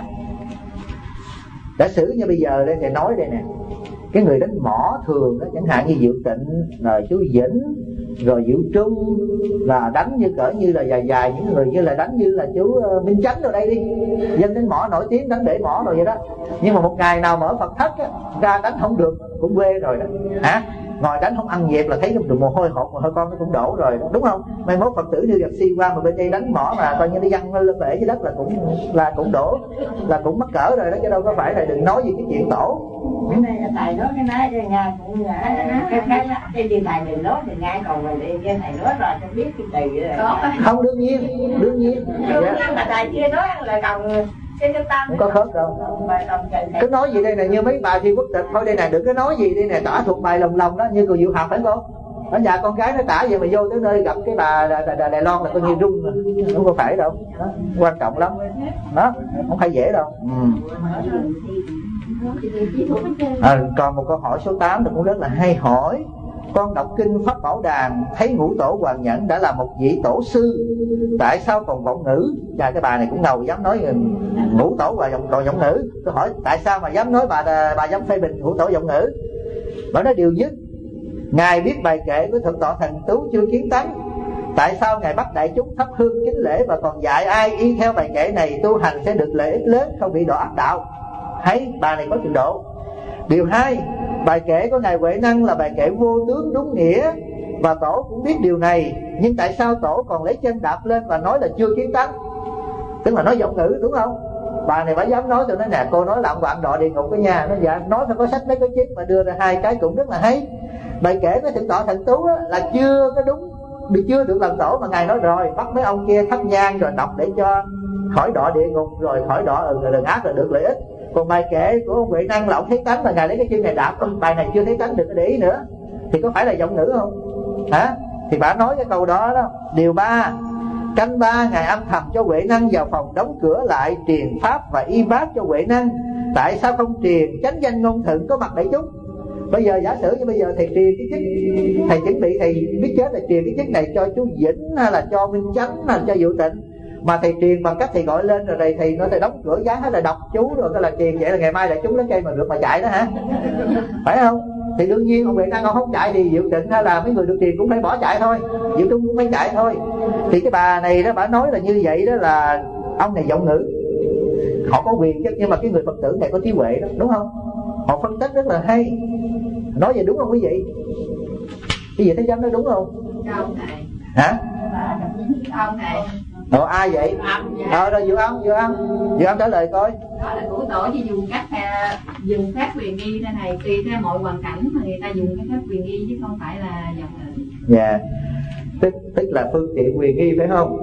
Giả sử như bây giờ đây thầy nói đây nè, cái người đánh mỏ thường đó, chẳng hạn như Diệu Tịnh, rồi chú Vĩnh, rồi Diệu Trung, là đánh như cỡ như là dài những người như là đánh như là chú Minh Chánh rồi đây đi, dân đánh mỏ nổi tiếng đánh bể mỏ rồi vậy đó. Nhưng mà một ngày nào mở Phật thất á, ra đánh không được cũng quê rồi đó ngồi đánh không ăn dẹp là thấy được mồ hôi hột, mồ hôi con nó cũng đổ rồi đó, đúng không? Mai mốt Phật tử như gặp si qua mà bên đây đánh mỏ mà coi như nó văng lên bể dưới đất là cũng đổ, là cũng mắc cỡ rồi đó, chứ đâu có phải là đừng nói gì cái chuyện tổ. Cái này là thầy nói cái nói cho nhà cũng cái đi thầy đừng nói thì ngay còn rồi đi cái thầy nói rồi cho biết cái từ rồi. Không, đương nhiên mà thầy chưa nói là còn không có khớp đâu. Cứ nói gì đây nè, như mấy bà thi quốc tịch thôi đây nè, đừng có nói gì đây nè, tả thuộc bài lòng đó như cô Diệu Học phải không? Ở nhà con gái nó tả vậy mà vô tới nơi gặp cái bà Đài Loan là coi như rung rồi. Không có phải đâu đó, quan trọng lắm đó, không phải dễ đâu. Còn một câu hỏi số 8 thì cũng rất là hay hỏi. Con đọc kinh Pháp Bảo Đàn thấy Ngũ Tổ Hoàng Nhẫn đã là một vị tổ sư, tại sao còn vọng ngữ? Cái bà này cũng ngầu dám nói Ngũ Tổ và còn vọng ngữ. Tôi hỏi tại sao mà dám nói bà dám phê bình Ngũ Tổ vọng ngữ? Bà nói điều nhất, Ngài biết bài kệ của Thượng tọa Thần Tú chưa kiến tánh, tại sao Ngài bắt đại chúng thắp hương kính lễ và còn dạy ai y theo bài kệ này tu hành sẽ được lợi ích lớn, không bị đọa ác đạo? Thấy bà này có trình độ. Điều hai, bài kệ của Ngài Huệ Năng là bài kệ vô tướng đúng nghĩa, và Tổ cũng biết điều này, nhưng tại sao Tổ còn lấy chân đạp lên và nói là chưa kiến tánh? Tức là nói vọng ngữ, đúng không? Bà này bà dám nói, tôi nói nè, cô nói lạm quạng đọa địa ngục cái nhà. Nó dạ, nói phải có sách mấy cái chiếc mà đưa ra hai cái cũng rất là hay. Bài kể của Thượng tọa Thần Tú là chưa có đúng, chưa được làm tổ, mà Ngài nói rồi bắt mấy ông kia thắp nhang rồi đọc để cho khỏi đọa địa ngục, rồi khỏi đọa lần ác là được lợi ích. Còn bài kệ của ông Huệ Năng là ông thấy tánh mà Ngài lấy cái chân này đạp, bài này chưa thấy tánh, đừng có để ý nữa. Thì có phải là vọng ngữ không? Thì bà nói cái câu đó đó. Điều 3, canh 3, Ngài âm thầm cho Huệ Năng vào phòng đóng cửa lại, truyền pháp và y bác cho Huệ Năng. Tại sao không truyền chánh danh ngôn thượng có mặt đại chúng? Bây giờ giả sử như bây giờ thầy truyền cái chức, thầy chuẩn bị thầy biết chết là truyền cái chức này cho chú Vĩnh hay là cho Minh Chánh hay là cho Diệu Tịnh, mà thầy truyền bằng cách thầy gọi lên rồi đây thầy nói thầy đóng cửa giá hết là đọc chú rồi cái là truyền, vậy là ngày mai đại chúng lấy cây mà được mà chạy đó hả? Phải không? Thì đương nhiên ông Huệ Năng không chạy thì Diệu Tịnh hay là mấy người được truyền cũng phải bỏ chạy thôi, Diệu Trung cũng phải chạy thôi. Thì cái bà này đó, bà nói là như vậy đó, là ông này vọng ngữ. Họ có quyền chứ, nhưng mà cái người Phật tử này có trí huệ đó, đúng không? Họ phân tích rất là hay. Nói vậy đúng không quý vị? Quý vị thấy dám nói đúng không? Không thầy. Hả? Không thầy. Ai vậy? Rồi Diệu Âm trả lời coi. Đó là Ngũ Tổ chỉ dùng các quyền nghi thế này, tùy theo mọi hoàn cảnh mà người ta dùng các quyền nghi chứ không phải là vọng ngữ. Dạ. Tức là phương tiện quyền nghi phải không?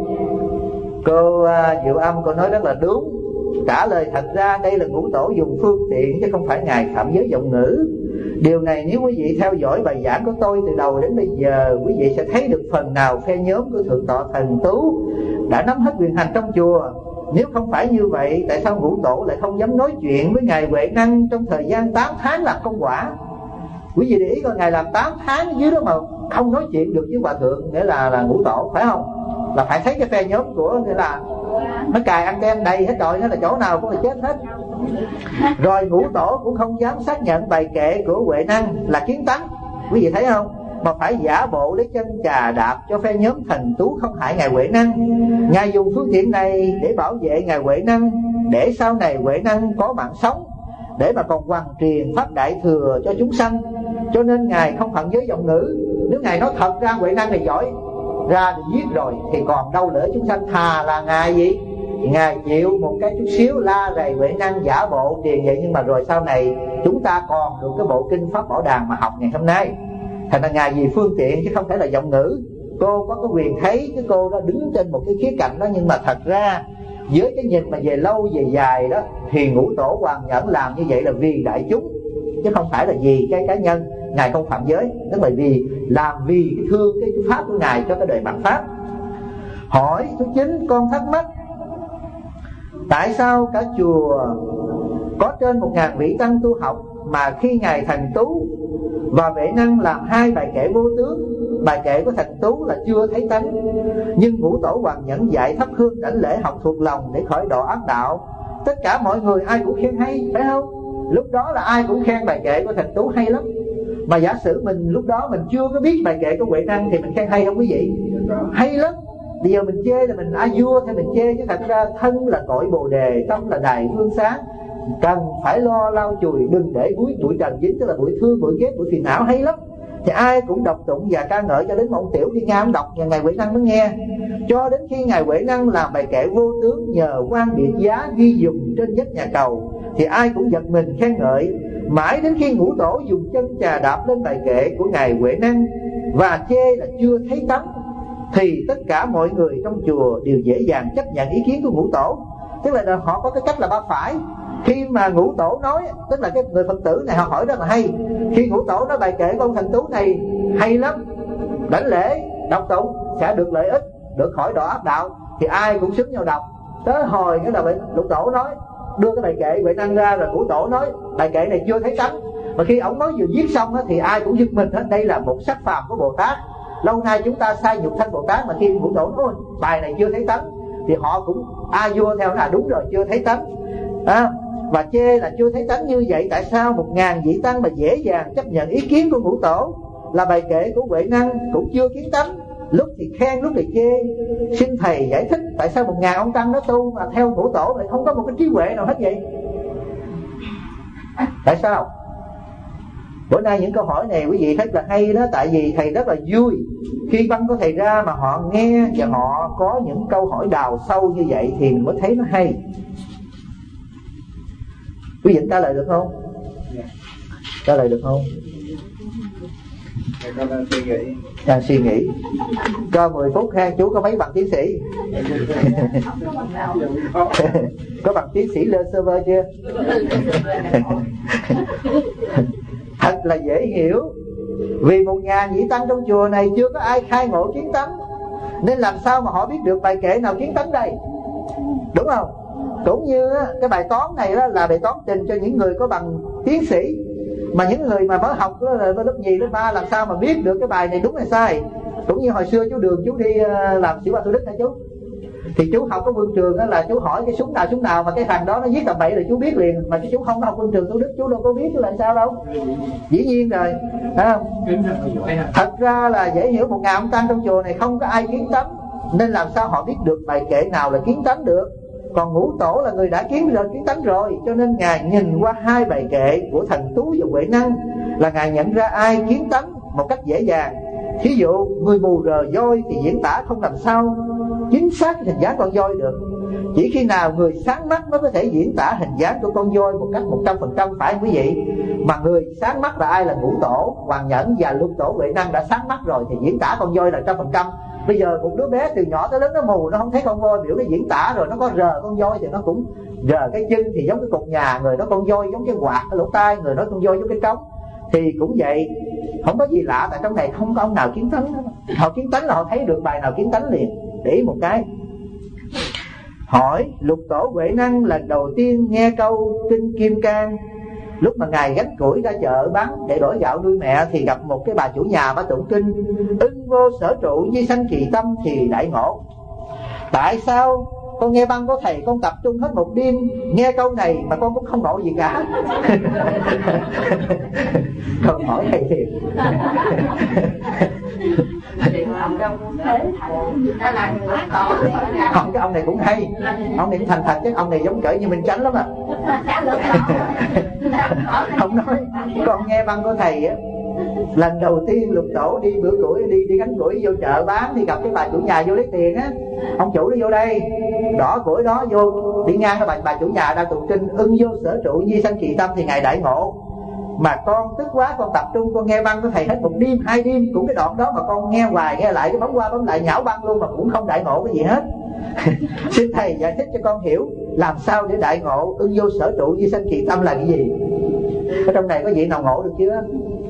Cô Diệu Âm cô nói rất là đúng. Trả lời thật ra đây là Ngũ Tổ dùng phương tiện chứ không phải Ngài phạm giới vọng ngữ. Điều này nếu quý vị theo dõi bài giảng của tôi từ đầu đến bây giờ, quý vị sẽ thấy được phần nào phe nhóm của Thượng tọa Thần Tú đã nắm hết quyền hành trong chùa. Nếu không phải như vậy, tại sao Ngũ Tổ lại không dám nói chuyện với Ngài Huệ Năng trong thời gian 8 tháng làm công quả? Quý vị để ý coi, Ngài làm 8 tháng dưới đó mà không nói chuyện được với Hòa Thượng, nghĩa là Ngũ Tổ, phải không? Là phải thấy cái phe nhóm của, nghĩa là nó cài anten đầy hết rồi, nó là chỗ nào cũng là chết hết. Rồi Ngũ Tổ cũng không dám xác nhận bài kệ của Huệ Năng là kiến tánh, quý vị thấy không? Mà phải giả bộ lấy chân chà đạp cho phe nhóm Thần Tú không hại Ngài Huệ Năng. Ngài dùng phương tiện này để bảo vệ Ngài Huệ Năng, để sau này Huệ Năng có mạng sống, để mà còn hoàn truyền pháp đại thừa cho chúng sanh. Cho nên Ngài không thuận với giọng ngữ. Nếu Ngài nói thật ra Huệ Năng này giỏi, ra thì giết rồi thì còn đâu lỡ chúng sanh. Thà là Ngài gì? Ngài chịu một cái chút xíu la rầy Huệ Năng, giả bộ truyền vậy, nhưng mà rồi sau này chúng ta còn được cái bộ kinh Pháp Bảo Đàn mà học ngày hôm nay. Thành ra Ngài vì phương tiện chứ không phải là giọng ngữ. Cô có cái quyền thấy cái cô đó đứng trên một cái khía cạnh đó, nhưng mà thật ra với cái nhìn mà về lâu về dài đó thì Ngũ Tổ Hoàng Nhẫn làm như vậy là vì đại chúng, chứ không phải là vì cái cá nhân. Ngài không phạm giới, tức là vì làm vì thương cái pháp của Ngài cho cái đời bạn pháp. Hỏi số 9, con thắc mắc tại sao cả chùa có trên 1000 vị tăng tu học mà khi Ngài Thần Tú và Huệ Năng làm 2 bài kệ vô tướng, bài kệ của Thần Tú là chưa thấy tánh, nhưng Ngũ Tổ Hoàng Nhẫn dạy thắp hương đảnh lễ học thuộc lòng để khỏi độ ác đạo. Tất cả mọi người ai cũng khen hay, phải không? Lúc đó là ai cũng khen bài kệ của Thần Tú hay lắm. Mà giả sử mình lúc đó mình chưa có biết bài kệ của Huệ Năng thì mình khen hay không quý vị? Hay lắm. Bây giờ mình chê là mình a vua thì mình chê, chứ thật ra thân là cội bồ đề, tâm là đài hương sáng, cần phải lo lau chùi, đừng để bụi trần dính, tức là bụi thương, bụi ghét, bụi phiền não. Hay lắm. Thì ai cũng đọc tụng và ca ngợi cho đến một ông Tiểu Thiên Nga ông đọc và Ngài Huệ Năng mới nghe. Cho đến khi Ngài Huệ Năng làm bài kệ vô tướng nhờ quan biệt giá ghi dùng trên vách nhà cầu thì ai cũng giật mình khen ngợi. Mãi đến khi Ngũ Tổ dùng chân chà đạp lên bài kệ của Ngài Huệ Năng và chê là chưa thấy tánh thì tất cả mọi người trong chùa đều dễ dàng chấp nhận ý kiến của Ngũ Tổ. Tức là họ có cái cách là ba phải. Khi mà Ngũ Tổ nói, tức là cái người Phật tử này họ hỏi rất là hay. Khi Ngũ Tổ nói bài kệ của ông Thần Tú này hay lắm, đảnh lễ đọc tụng sẽ được lợi ích, được khỏi độ ác đạo, thì ai cũng xứng nhau đọc. Tới hồi cái là Ngũ Tổ nói đưa cái bài kệ Huệ Năng ra, rồi Ngũ Tổ nói bài kệ này chưa thấy tánh. Mà khi ông nói vừa viết xong thì ai cũng giật mình hết. Đây là một sắc phàm của Bồ Tát. Lâu nay chúng ta sai nhục thanh Bồ Tát, mà khi Ngũ Tổ nói bài này chưa thấy tánh thì họ cũng vua theo là đúng rồi, chưa thấy tánh. Và chê là chưa thấy tánh như vậy. Tại sao 1000 vị tăng mà dễ dàng chấp nhận ý kiến của Ngũ Tổ là bài kệ của Huệ Năng cũng chưa kiến tánh, lúc thì khen lúc thì chê? Xin thầy giải thích tại sao 1000 ông tăng nó tu mà theo Ngũ Tổ lại không có một cái trí huệ nào hết vậy? Tại sao? Bữa nay những câu hỏi này quý vị thấy là hay đó. Tại vì thầy rất là vui khi băng có thầy ra mà họ nghe và họ có những câu hỏi đào sâu như vậy thì mình mới thấy nó hay. Quý vị trả lời được không? Trả lời được không? Đang suy nghĩ. Cho 10 phút ha. Chú có mấy bằng tiến sĩ? Có bằng tiến sĩ lên server chưa? Thật là dễ hiểu. Vì 1000 vị tăng trong chùa này chưa có ai khai ngộ kiến tánh, nên làm sao mà họ biết được bài kệ nào kiến tánh đây? Đúng không? Cũng như cái bài toán này đó là bài toán trình cho những người có bằng tiến sĩ, mà những người mà mới học đó là lớp 2, lớp 3 làm sao mà biết được cái bài này đúng hay sai? Cũng như hồi xưa chú Đường chú đi làm sĩ quan Thủ Đức hả chú? Thì chú học có quân trường đó là chú hỏi cái súng nào mà cái thằng đó nó viết tầm bậy là chú biết liền. Mà chú không học quân trường Thủ Đức chú đâu có biết chứ làm sao đâu. Dĩ nhiên rồi, thấy không? Thật ra là dễ hiểu, 1000 ông tăng trong chùa này không có ai kiến tánh, nên làm sao họ biết được bài kệ nào là kiến tánh được? Còn Ngũ Tổ là người đã kiến tánh rồi, cho nên Ngài nhìn qua 2 bài kệ của Thần Tú và Huệ Năng là Ngài nhận ra ai kiến tánh một cách dễ dàng. Thí dụ người mù rờ voi thì diễn tả không làm sao chính xác hình dáng con voi được. Chỉ khi nào người sáng mắt mới có thể diễn tả hình dáng của con voi một cách 100%, phải không quý vị? Mà người sáng mắt là ai? Là Ngũ Tổ Hoàng Nhẫn và Lục Tổ Huệ Năng đã sáng mắt rồi thì diễn tả con voi là 100%. Bây giờ một đứa bé từ nhỏ tới lớn nó mù, nó không thấy con voi, biểu nó diễn tả rồi nó có rờ con voi thì nó cũng rờ cái chân thì giống cái cột nhà, người đó con voi giống cái quạt, cái lỗ tai, người đó con voi giống cái trống. thì cũng vậy, không có gì lạ, tại trong này không có ông nào kiến tánh. Họ kiến tánh là họ thấy được bài nào kiến tánh liền. Để ý một cái. Hỏi Lục Tổ Huệ Năng lần đầu tiên nghe câu kinh Kim Cang, lúc mà ngài gánh củi ra chợ bán để đổi gạo nuôi mẹ, thì gặp một cái bà chủ nhà bà tụng kinh ưng vô sở trụ di sanh kỳ tâm thì đại ngộ. Tại sao con nghe băng của thầy, con tập trung hết một đêm nghe câu này mà con cũng không ngộ gì cả? Câu hỏi thầy thiệt. Không, cái ông này cũng hay, ông này cũng thành thật chứ, ông này giống cỡ như mình Chánh lắm à. Ông nói con nghe băng của thầy á, lần đầu tiên Lục Tổ đi bữa củi, đi gánh củi vô chợ bán, thì gặp cái bà chủ nhà vô lấy tiền á. Ông chủ nó vô đây đỏ củi đó, vô đi ngang cái bà chủ nhà đang tụng kinh ưng vô sở trụ di sanh kỳ tâm thì ngài đại ngộ. Mà con tức quá, con tập trung con nghe băng của thầy hết một đêm 2 đêm, cũng cái đoạn đó mà con nghe hoài nghe lại, cái bấm qua bấm lại nhão băng luôn mà cũng không đại ngộ cái gì hết. Xin thầy giải thích cho con hiểu làm sao để đại ngộ ưng vô sở trụ di sanh kỳ tâm là cái gì. Ở trong này có vị nào ngộ được chưa?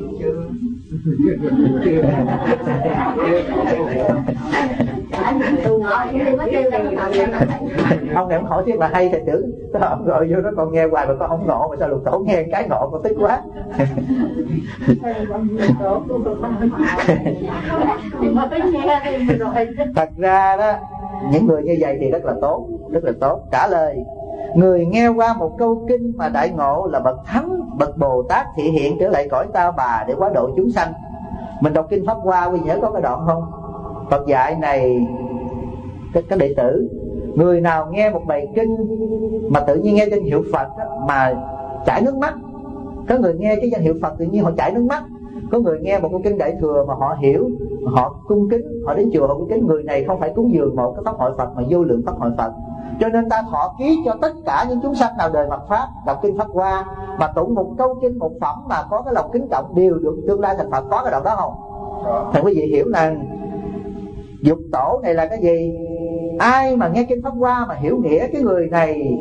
Ông này ông hỏi thiết là hay, thầy tưởng ông gọi vô đó con nghe hoài mà con không ngộ, mà sao Lục Tổ nghe cái ngộ con tức quá. Thật ra đó, những người như vậy thì rất là tốt, rất là tốt. Trả lời người nghe qua một câu kinh mà đại ngộ là bậc thánh, bậc Bồ Tát thị hiện trở lại cõi Ta Bà để hóa độ chúng sanh. Mình đọc kinh Pháp Hoa, quý nhớ có cái đoạn không? Phật dạy này các đệ tử, người nào nghe một bài kinh mà tự nhiên nghe danh hiệu Phật đó, mà chảy nước mắt. Có người nghe cái danh hiệu Phật tự nhiên họ chảy nước mắt. Có người nghe một câu kinh Đại Thừa mà họ hiểu, họ cung kính, họ đến chùa họ cung kính. Người này không phải cúng dường một cái pháp hội Phật mà vô lượng pháp hội Phật. Cho nên ta thọ ký cho tất cả những chúng sanh nào đời mặt Pháp đọc kinh Pháp Hoa mà tụng một câu kinh một phẩm mà có cái lòng kính trọng đều được tương lai thành Phật. Có cái đoạn đó không? Thầy quý vị hiểu là dục tổ này là cái gì? Ai mà nghe kinh Pháp Hoa mà hiểu nghĩa, cái người này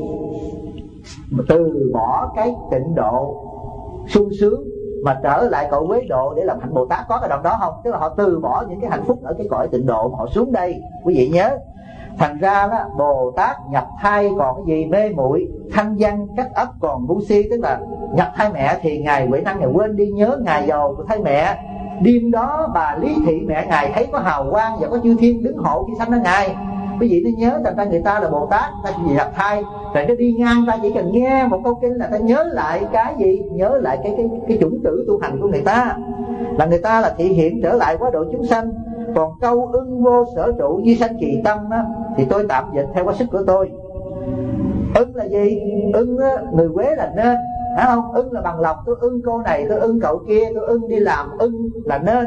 từ bỏ cái tịnh độ sung sướng mà trở lại cõi Quế Độ để làm hạnh Bồ Tát. Có cái đoạn đó không? Tức là họ từ bỏ những cái hạnh phúc ở cái cõi tịnh độ mà họ xuống đây. Quý vị nhớ, thành ra đó, Bồ Tát nhập thai còn cái gì? Mê muội, thanh văn, cách ấp còn ngu si. Tức là nhập thai mẹ thì ngài Huệ Năng ngài quên đi nhớ ngày giàu của thai mẹ. Đêm đó bà Lý Thị mẹ ngài thấy có hào quang và có chư thiên đứng hộ khi sanh ra ngài. Quý vị nên nhớ, thành ra người ta là Bồ Tát, ta chỉ nhập thai rồi nó đi ngang, ta chỉ cần nghe một câu kinh là ta nhớ lại cái gì? Nhớ lại cái chủng tử tu hành của người ta, là người ta là thị hiện trở lại quá độ chúng sanh. Còn câu ưng vô sở trụ di sanh kỳ tâm đó, thì tôi tạm dịch theo quá sức của tôi. Ưng là gì? Ưng người Quế là nên, phải không? Ưng là bằng lòng, tôi ưng cô này, tôi ưng cậu kia, tôi ưng đi làm, ưng là nên.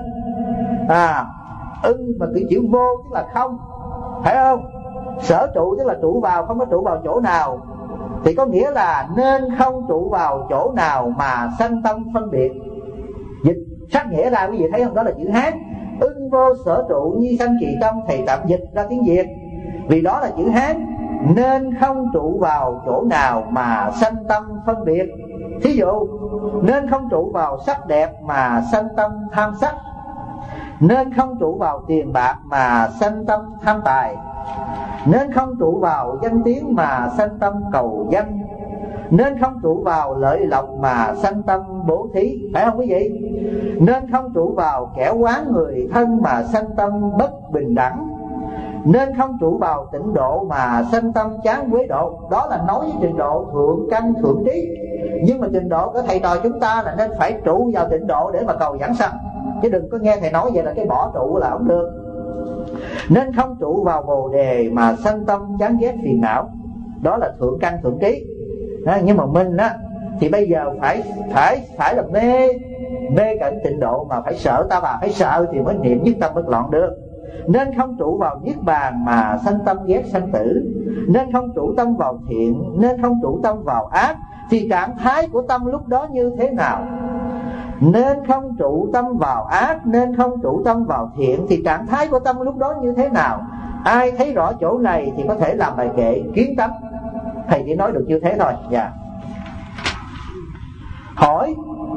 Ưng mà cái chữ vô tức là không, phải không? Sở trụ tức là trụ vào, không có trụ vào chỗ nào, thì có nghĩa là nên không trụ vào chỗ nào mà sanh tâm phân biệt. Dịch sát nghĩa ra quý vị thấy không? Đó là chữ Hán. Ưng vô sở trụ nhi sanh kỳ tâm, thầy tạm dịch ra tiếng Việt vì đó là chữ Hán. Nên không trụ vào chỗ nào mà sanh tâm phân biệt. Thí dụ, nên không trụ vào sắc đẹp mà sanh tâm tham sắc, nên không trụ vào tiền bạc mà sanh tâm tham tài, nên không trụ vào danh tiếng mà sanh tâm cầu danh, nên không trụ vào lợi lộc mà sanh tâm bố thí, phải không quý vị? Nên không trụ vào kẻ oán người thân mà sanh tâm bất bình đẳng, nên không trụ vào tịnh độ mà sanh tâm chán quế độ. Đó là nói với trình độ thượng căn thượng trí. Nhưng mà trình độ của thầy trò chúng ta là nên phải trụ vào tịnh độ để mà cầu giảng sanh, chứ đừng có nghe thầy nói vậy là cái bỏ trụ là không được. Nên không trụ vào bồ đề mà sanh tâm chán ghét phiền não, đó là thượng căn thượng trí. Nhưng mà mình á thì bây giờ phải là mê cận tịnh độ mà phải sợ Ta Bà, phải sợ thì mới niệm nhất tâm bất loạn được. Nên không trụ vào niết bàn mà sanh tâm ghét sanh tử, nên không trụ tâm vào thiện, nên không trụ tâm vào ác, thì trạng thái của tâm lúc đó như thế nào? Nên không trụ tâm vào ác, nên không trụ tâm vào thiện, thì trạng thái của tâm lúc đó như thế nào? Ai thấy rõ chỗ này thì có thể làm bài kệ kiến tâm. Thầy chỉ nói được như thế thôi. Hỏi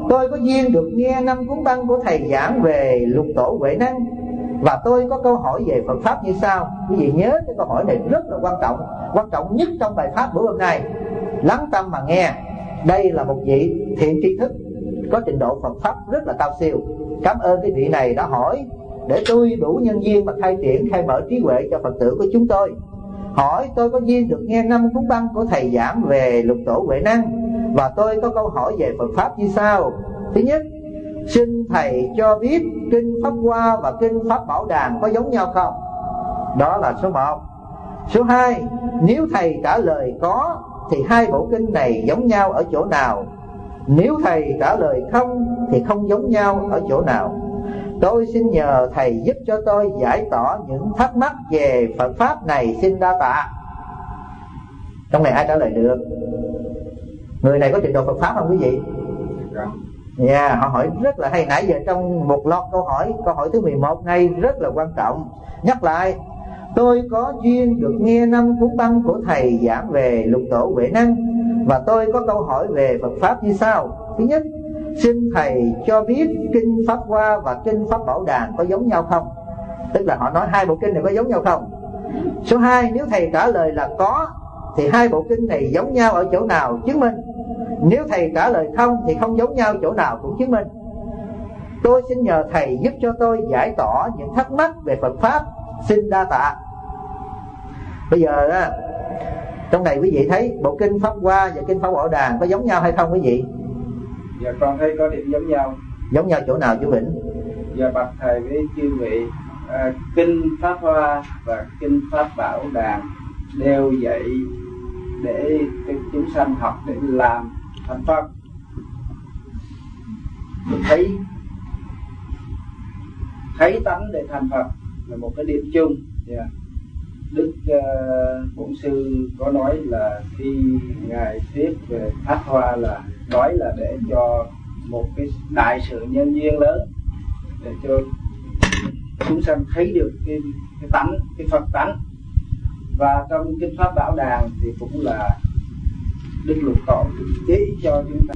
tôi có duyên được nghe 5 cuốn băng của thầy giảng về lục tổ Huệ Năng, và tôi có câu hỏi về Phật pháp như sau. Quý vị nhớ cái câu hỏi này rất là quan trọng nhất trong bài pháp bữa hôm nay. Lắng tâm mà nghe. Đây là một vị thiện tri thức có trình độ Phật pháp rất là cao siêu. Cảm ơn cái vị này đã hỏi để tôi đủ nhân duyên mà khai mở trí huệ cho Phật tử của chúng tôi. Hỏi tôi có duyên được nghe 5 cuốn băng của thầy giảng về lục tổ Huệ Năng, và tôi có câu hỏi về Phật pháp như sau. Thứ nhất, xin thầy cho biết kinh Pháp Hoa và kinh Pháp Bảo Đàn có giống nhau không? Đó là số 1. Số 2, nếu thầy trả lời có thì hai bộ kinh này giống nhau ở chỗ nào? Nếu thầy trả lời không thì không giống nhau ở chỗ nào? Tôi xin nhờ thầy giúp cho tôi giải tỏ những thắc mắc về Phật pháp này, xin đa tạ. Trong này ai trả lời được? Người này có trình độ Phật pháp không quý vị? Dạ, họ hỏi rất là hay. Nãy giờ trong một loạt câu hỏi thứ 11 này rất là quan trọng. Nhắc lại, tôi có duyên được nghe 5 cuốn băng của thầy giảng về lục tổ Huệ Năng, và tôi có câu hỏi về Phật pháp như sau. Thứ nhất, xin thầy cho biết kinh Pháp Hoa và kinh Pháp Bảo Đàn có giống nhau không? Tức là họ nói hai bộ kinh này có giống nhau không? Số 2, nếu thầy trả lời là có thì hai bộ kinh này giống nhau ở chỗ nào, chứng minh. Nếu thầy trả lời không thì không giống nhau chỗ nào, cũng chứng minh. Tôi xin nhờ thầy giúp cho tôi giải tỏ những thắc mắc về Phật pháp, xin đa tạ. Bây giờ trong này quý vị thấy bộ kinh Pháp Hoa và kinh Pháp Bảo Đàn có giống nhau hay không quý vị? Dạ con thấy có điểm giống nhau. Giống nhau chỗ nào chú Vĩnh? Dạ bạch thầy với chư vị, kinh Pháp Hoa và kinh Pháp Bảo Đàn đều dạy để chúng sanh học để làm thành Phật. Thấy tánh để thành Phật là một cái điểm chung. Yeah. Đức Bổn Sư có nói là khi ngài thuyết về Pháp Hoa là nói là để cho một cái đại sự nhân duyên lớn, để cho chúng sanh thấy được cái tánh, cái Phật tánh. Và trong kinh Pháp Bảo Đàn thì cũng là Đức Lục Tổ chỉ cho chúng ta